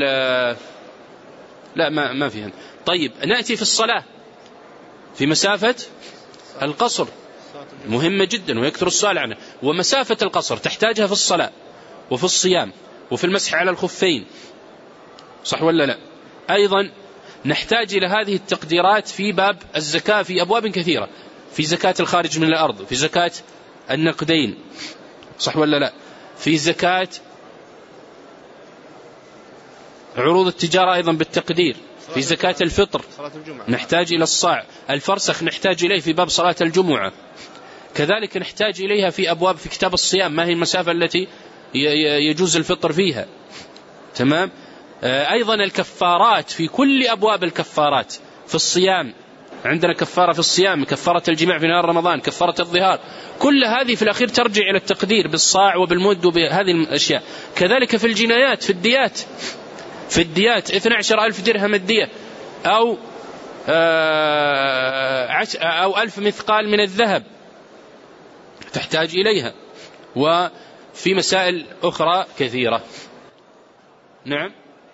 لا ما فيها. طيب نأتي في الصلاة في مسافة القصر، مهمة جدا ويكثر السؤال عنها. ومسافة القصر تحتاجها في الصلاة وفي الصيام وفي المسح على الخفين، صح ولا لا؟ أيضا نحتاج إلى هذه التقديرات في باب الزكاة في أبواب كثيرة، في زكاة الخارج من الأرض، في زكاة النقدين، صح ولا لا؟ في زكاة عروض التجارة أيضا بالتقدير، في زكاة الفطر نحتاج إلى الصاع، الفرسخ نحتاج إليه في باب صلاة الجمعة، كذلك نحتاج إليها في أبواب في كتاب الصيام، ما هي المسافة التي يجوز الفطر فيها، تمام. أيضا الكفارات في كل أبواب الكفارات. في الصيام عندنا كفارة في الصيام، كفارة الجماع في نهار رمضان، كفارة الظهار، كل هذه في الأخير ترجع إلى التقدير بالصاع وبالمد وبهذه الأشياء. كذلك في الجنايات، في الديات، في الديات 12,000 درهم الدية أو 1000 مثقال من الذهب تحتاج إليها، وفي مسائل أخرى كثيرة. نعم.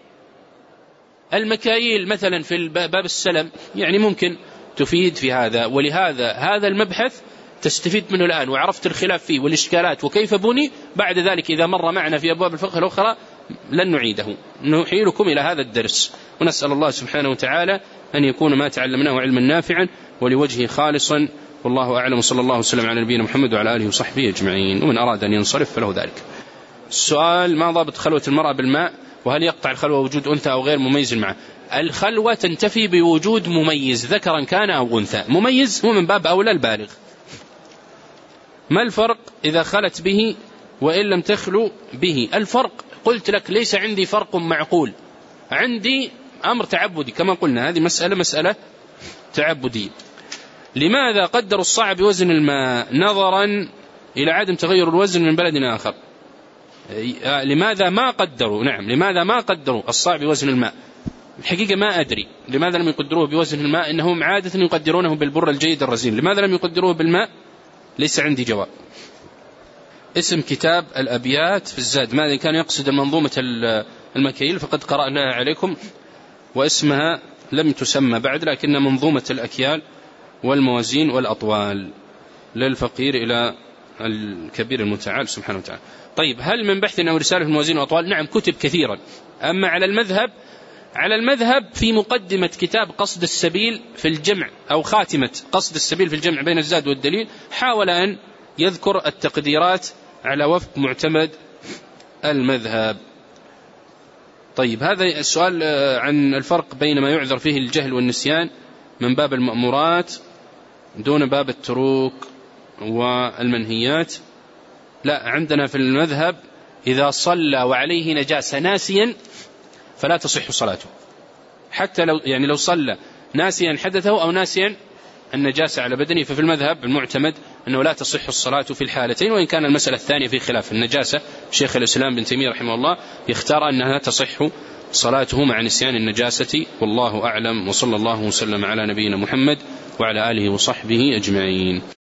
المكاييل مثلا في باب السلم يعني ممكن تفيد في هذا، ولهذا هذا المبحث تستفيد منه الآن وعرفت الخلاف فيه والإشكالات وكيف بني. بعد ذلك إذا مر معنا في أبواب الفقه الأخرى لن نعيده، نحيلكم إلى هذا الدرس. ونسأل الله سبحانه وتعالى أن يكون ما تعلمناه علما نافعا ولوجهه خالصا، والله أعلم. وصلى الله وسلم على نبينا محمد وعلى آله وصحبه أجمعين. ومن أراد أن ينصرف فله ذلك. السؤال: ما ضابط خلوة المرأة بالماء؟ وهل يقطع الخلوة وجود أنثى أو غير مميز معه؟ الخلوة تنتفي بوجود مميز ذكرا كان أو أنثى. مميز هو من باب أولى البالغ. ما الفرق إذا خلت به وإن لم تخلو به؟ الفرق قلت لك ليس عندي فرق معقول، عندي أمر تعبدي كما قلنا، هذه مسألة تعبدية. لماذا قدروا الصاع بوزن الماء نظرا إلى عدم تغير الوزن من بلد آخر؟ لماذا ما قدروا؟ نعم، لماذا ما قدروا الصاع بوزن الماء؟ الحقيقة ما أدري لماذا لم يقدروه بوزن الماء، إنهم عادة يقدرونه بالبر الجيد الرزين، لماذا لم يقدروه بالماء؟ ليس عندي جواب. اسم كتاب الأبيات في الزاد، ماذا كان يقصد المنظومة المكيل فقد قرأناها عليكم، واسمها لم تسمى بعد، لكن منظومة الأكيال والموازين والأطوال للفقير إلى الكبير المتعال سبحانه وتعالى. طيب، هل من بحث أو رسالة في الموازين والأطوال؟ نعم، كتب كثيرا. أما على المذهب في مقدمة كتاب قصد السبيل في الجمع أو خاتمة قصد السبيل في الجمع بين الزاد والدليل، حاول أن يذكر التقديرات على وفق معتمد المذهب. طيب، هذا السؤال عن الفرق بين ما يعذر فيه الجهل والنسيان من باب المأمورات دون باب التروك والمنهيات. لا، عندنا في المذهب إذا صلى وعليه نجاسة ناسيا فلا تصح صلاته، حتى لو صلى ناسيا حدثه أو ناسيا النجاسة على بدنه، ففي المذهب المعتمد أنه لا تصح الصلاة في الحالتين. وإن كان المسألة الثانية في خلاف النجاسة، شيخ الإسلام بن تيمية رحمه الله يختار أنها تصح صلاته مع نسيان النجاسة، والله أعلم. وصلى الله وسلم على نبينا محمد وعلى آله وصحبه أجمعين.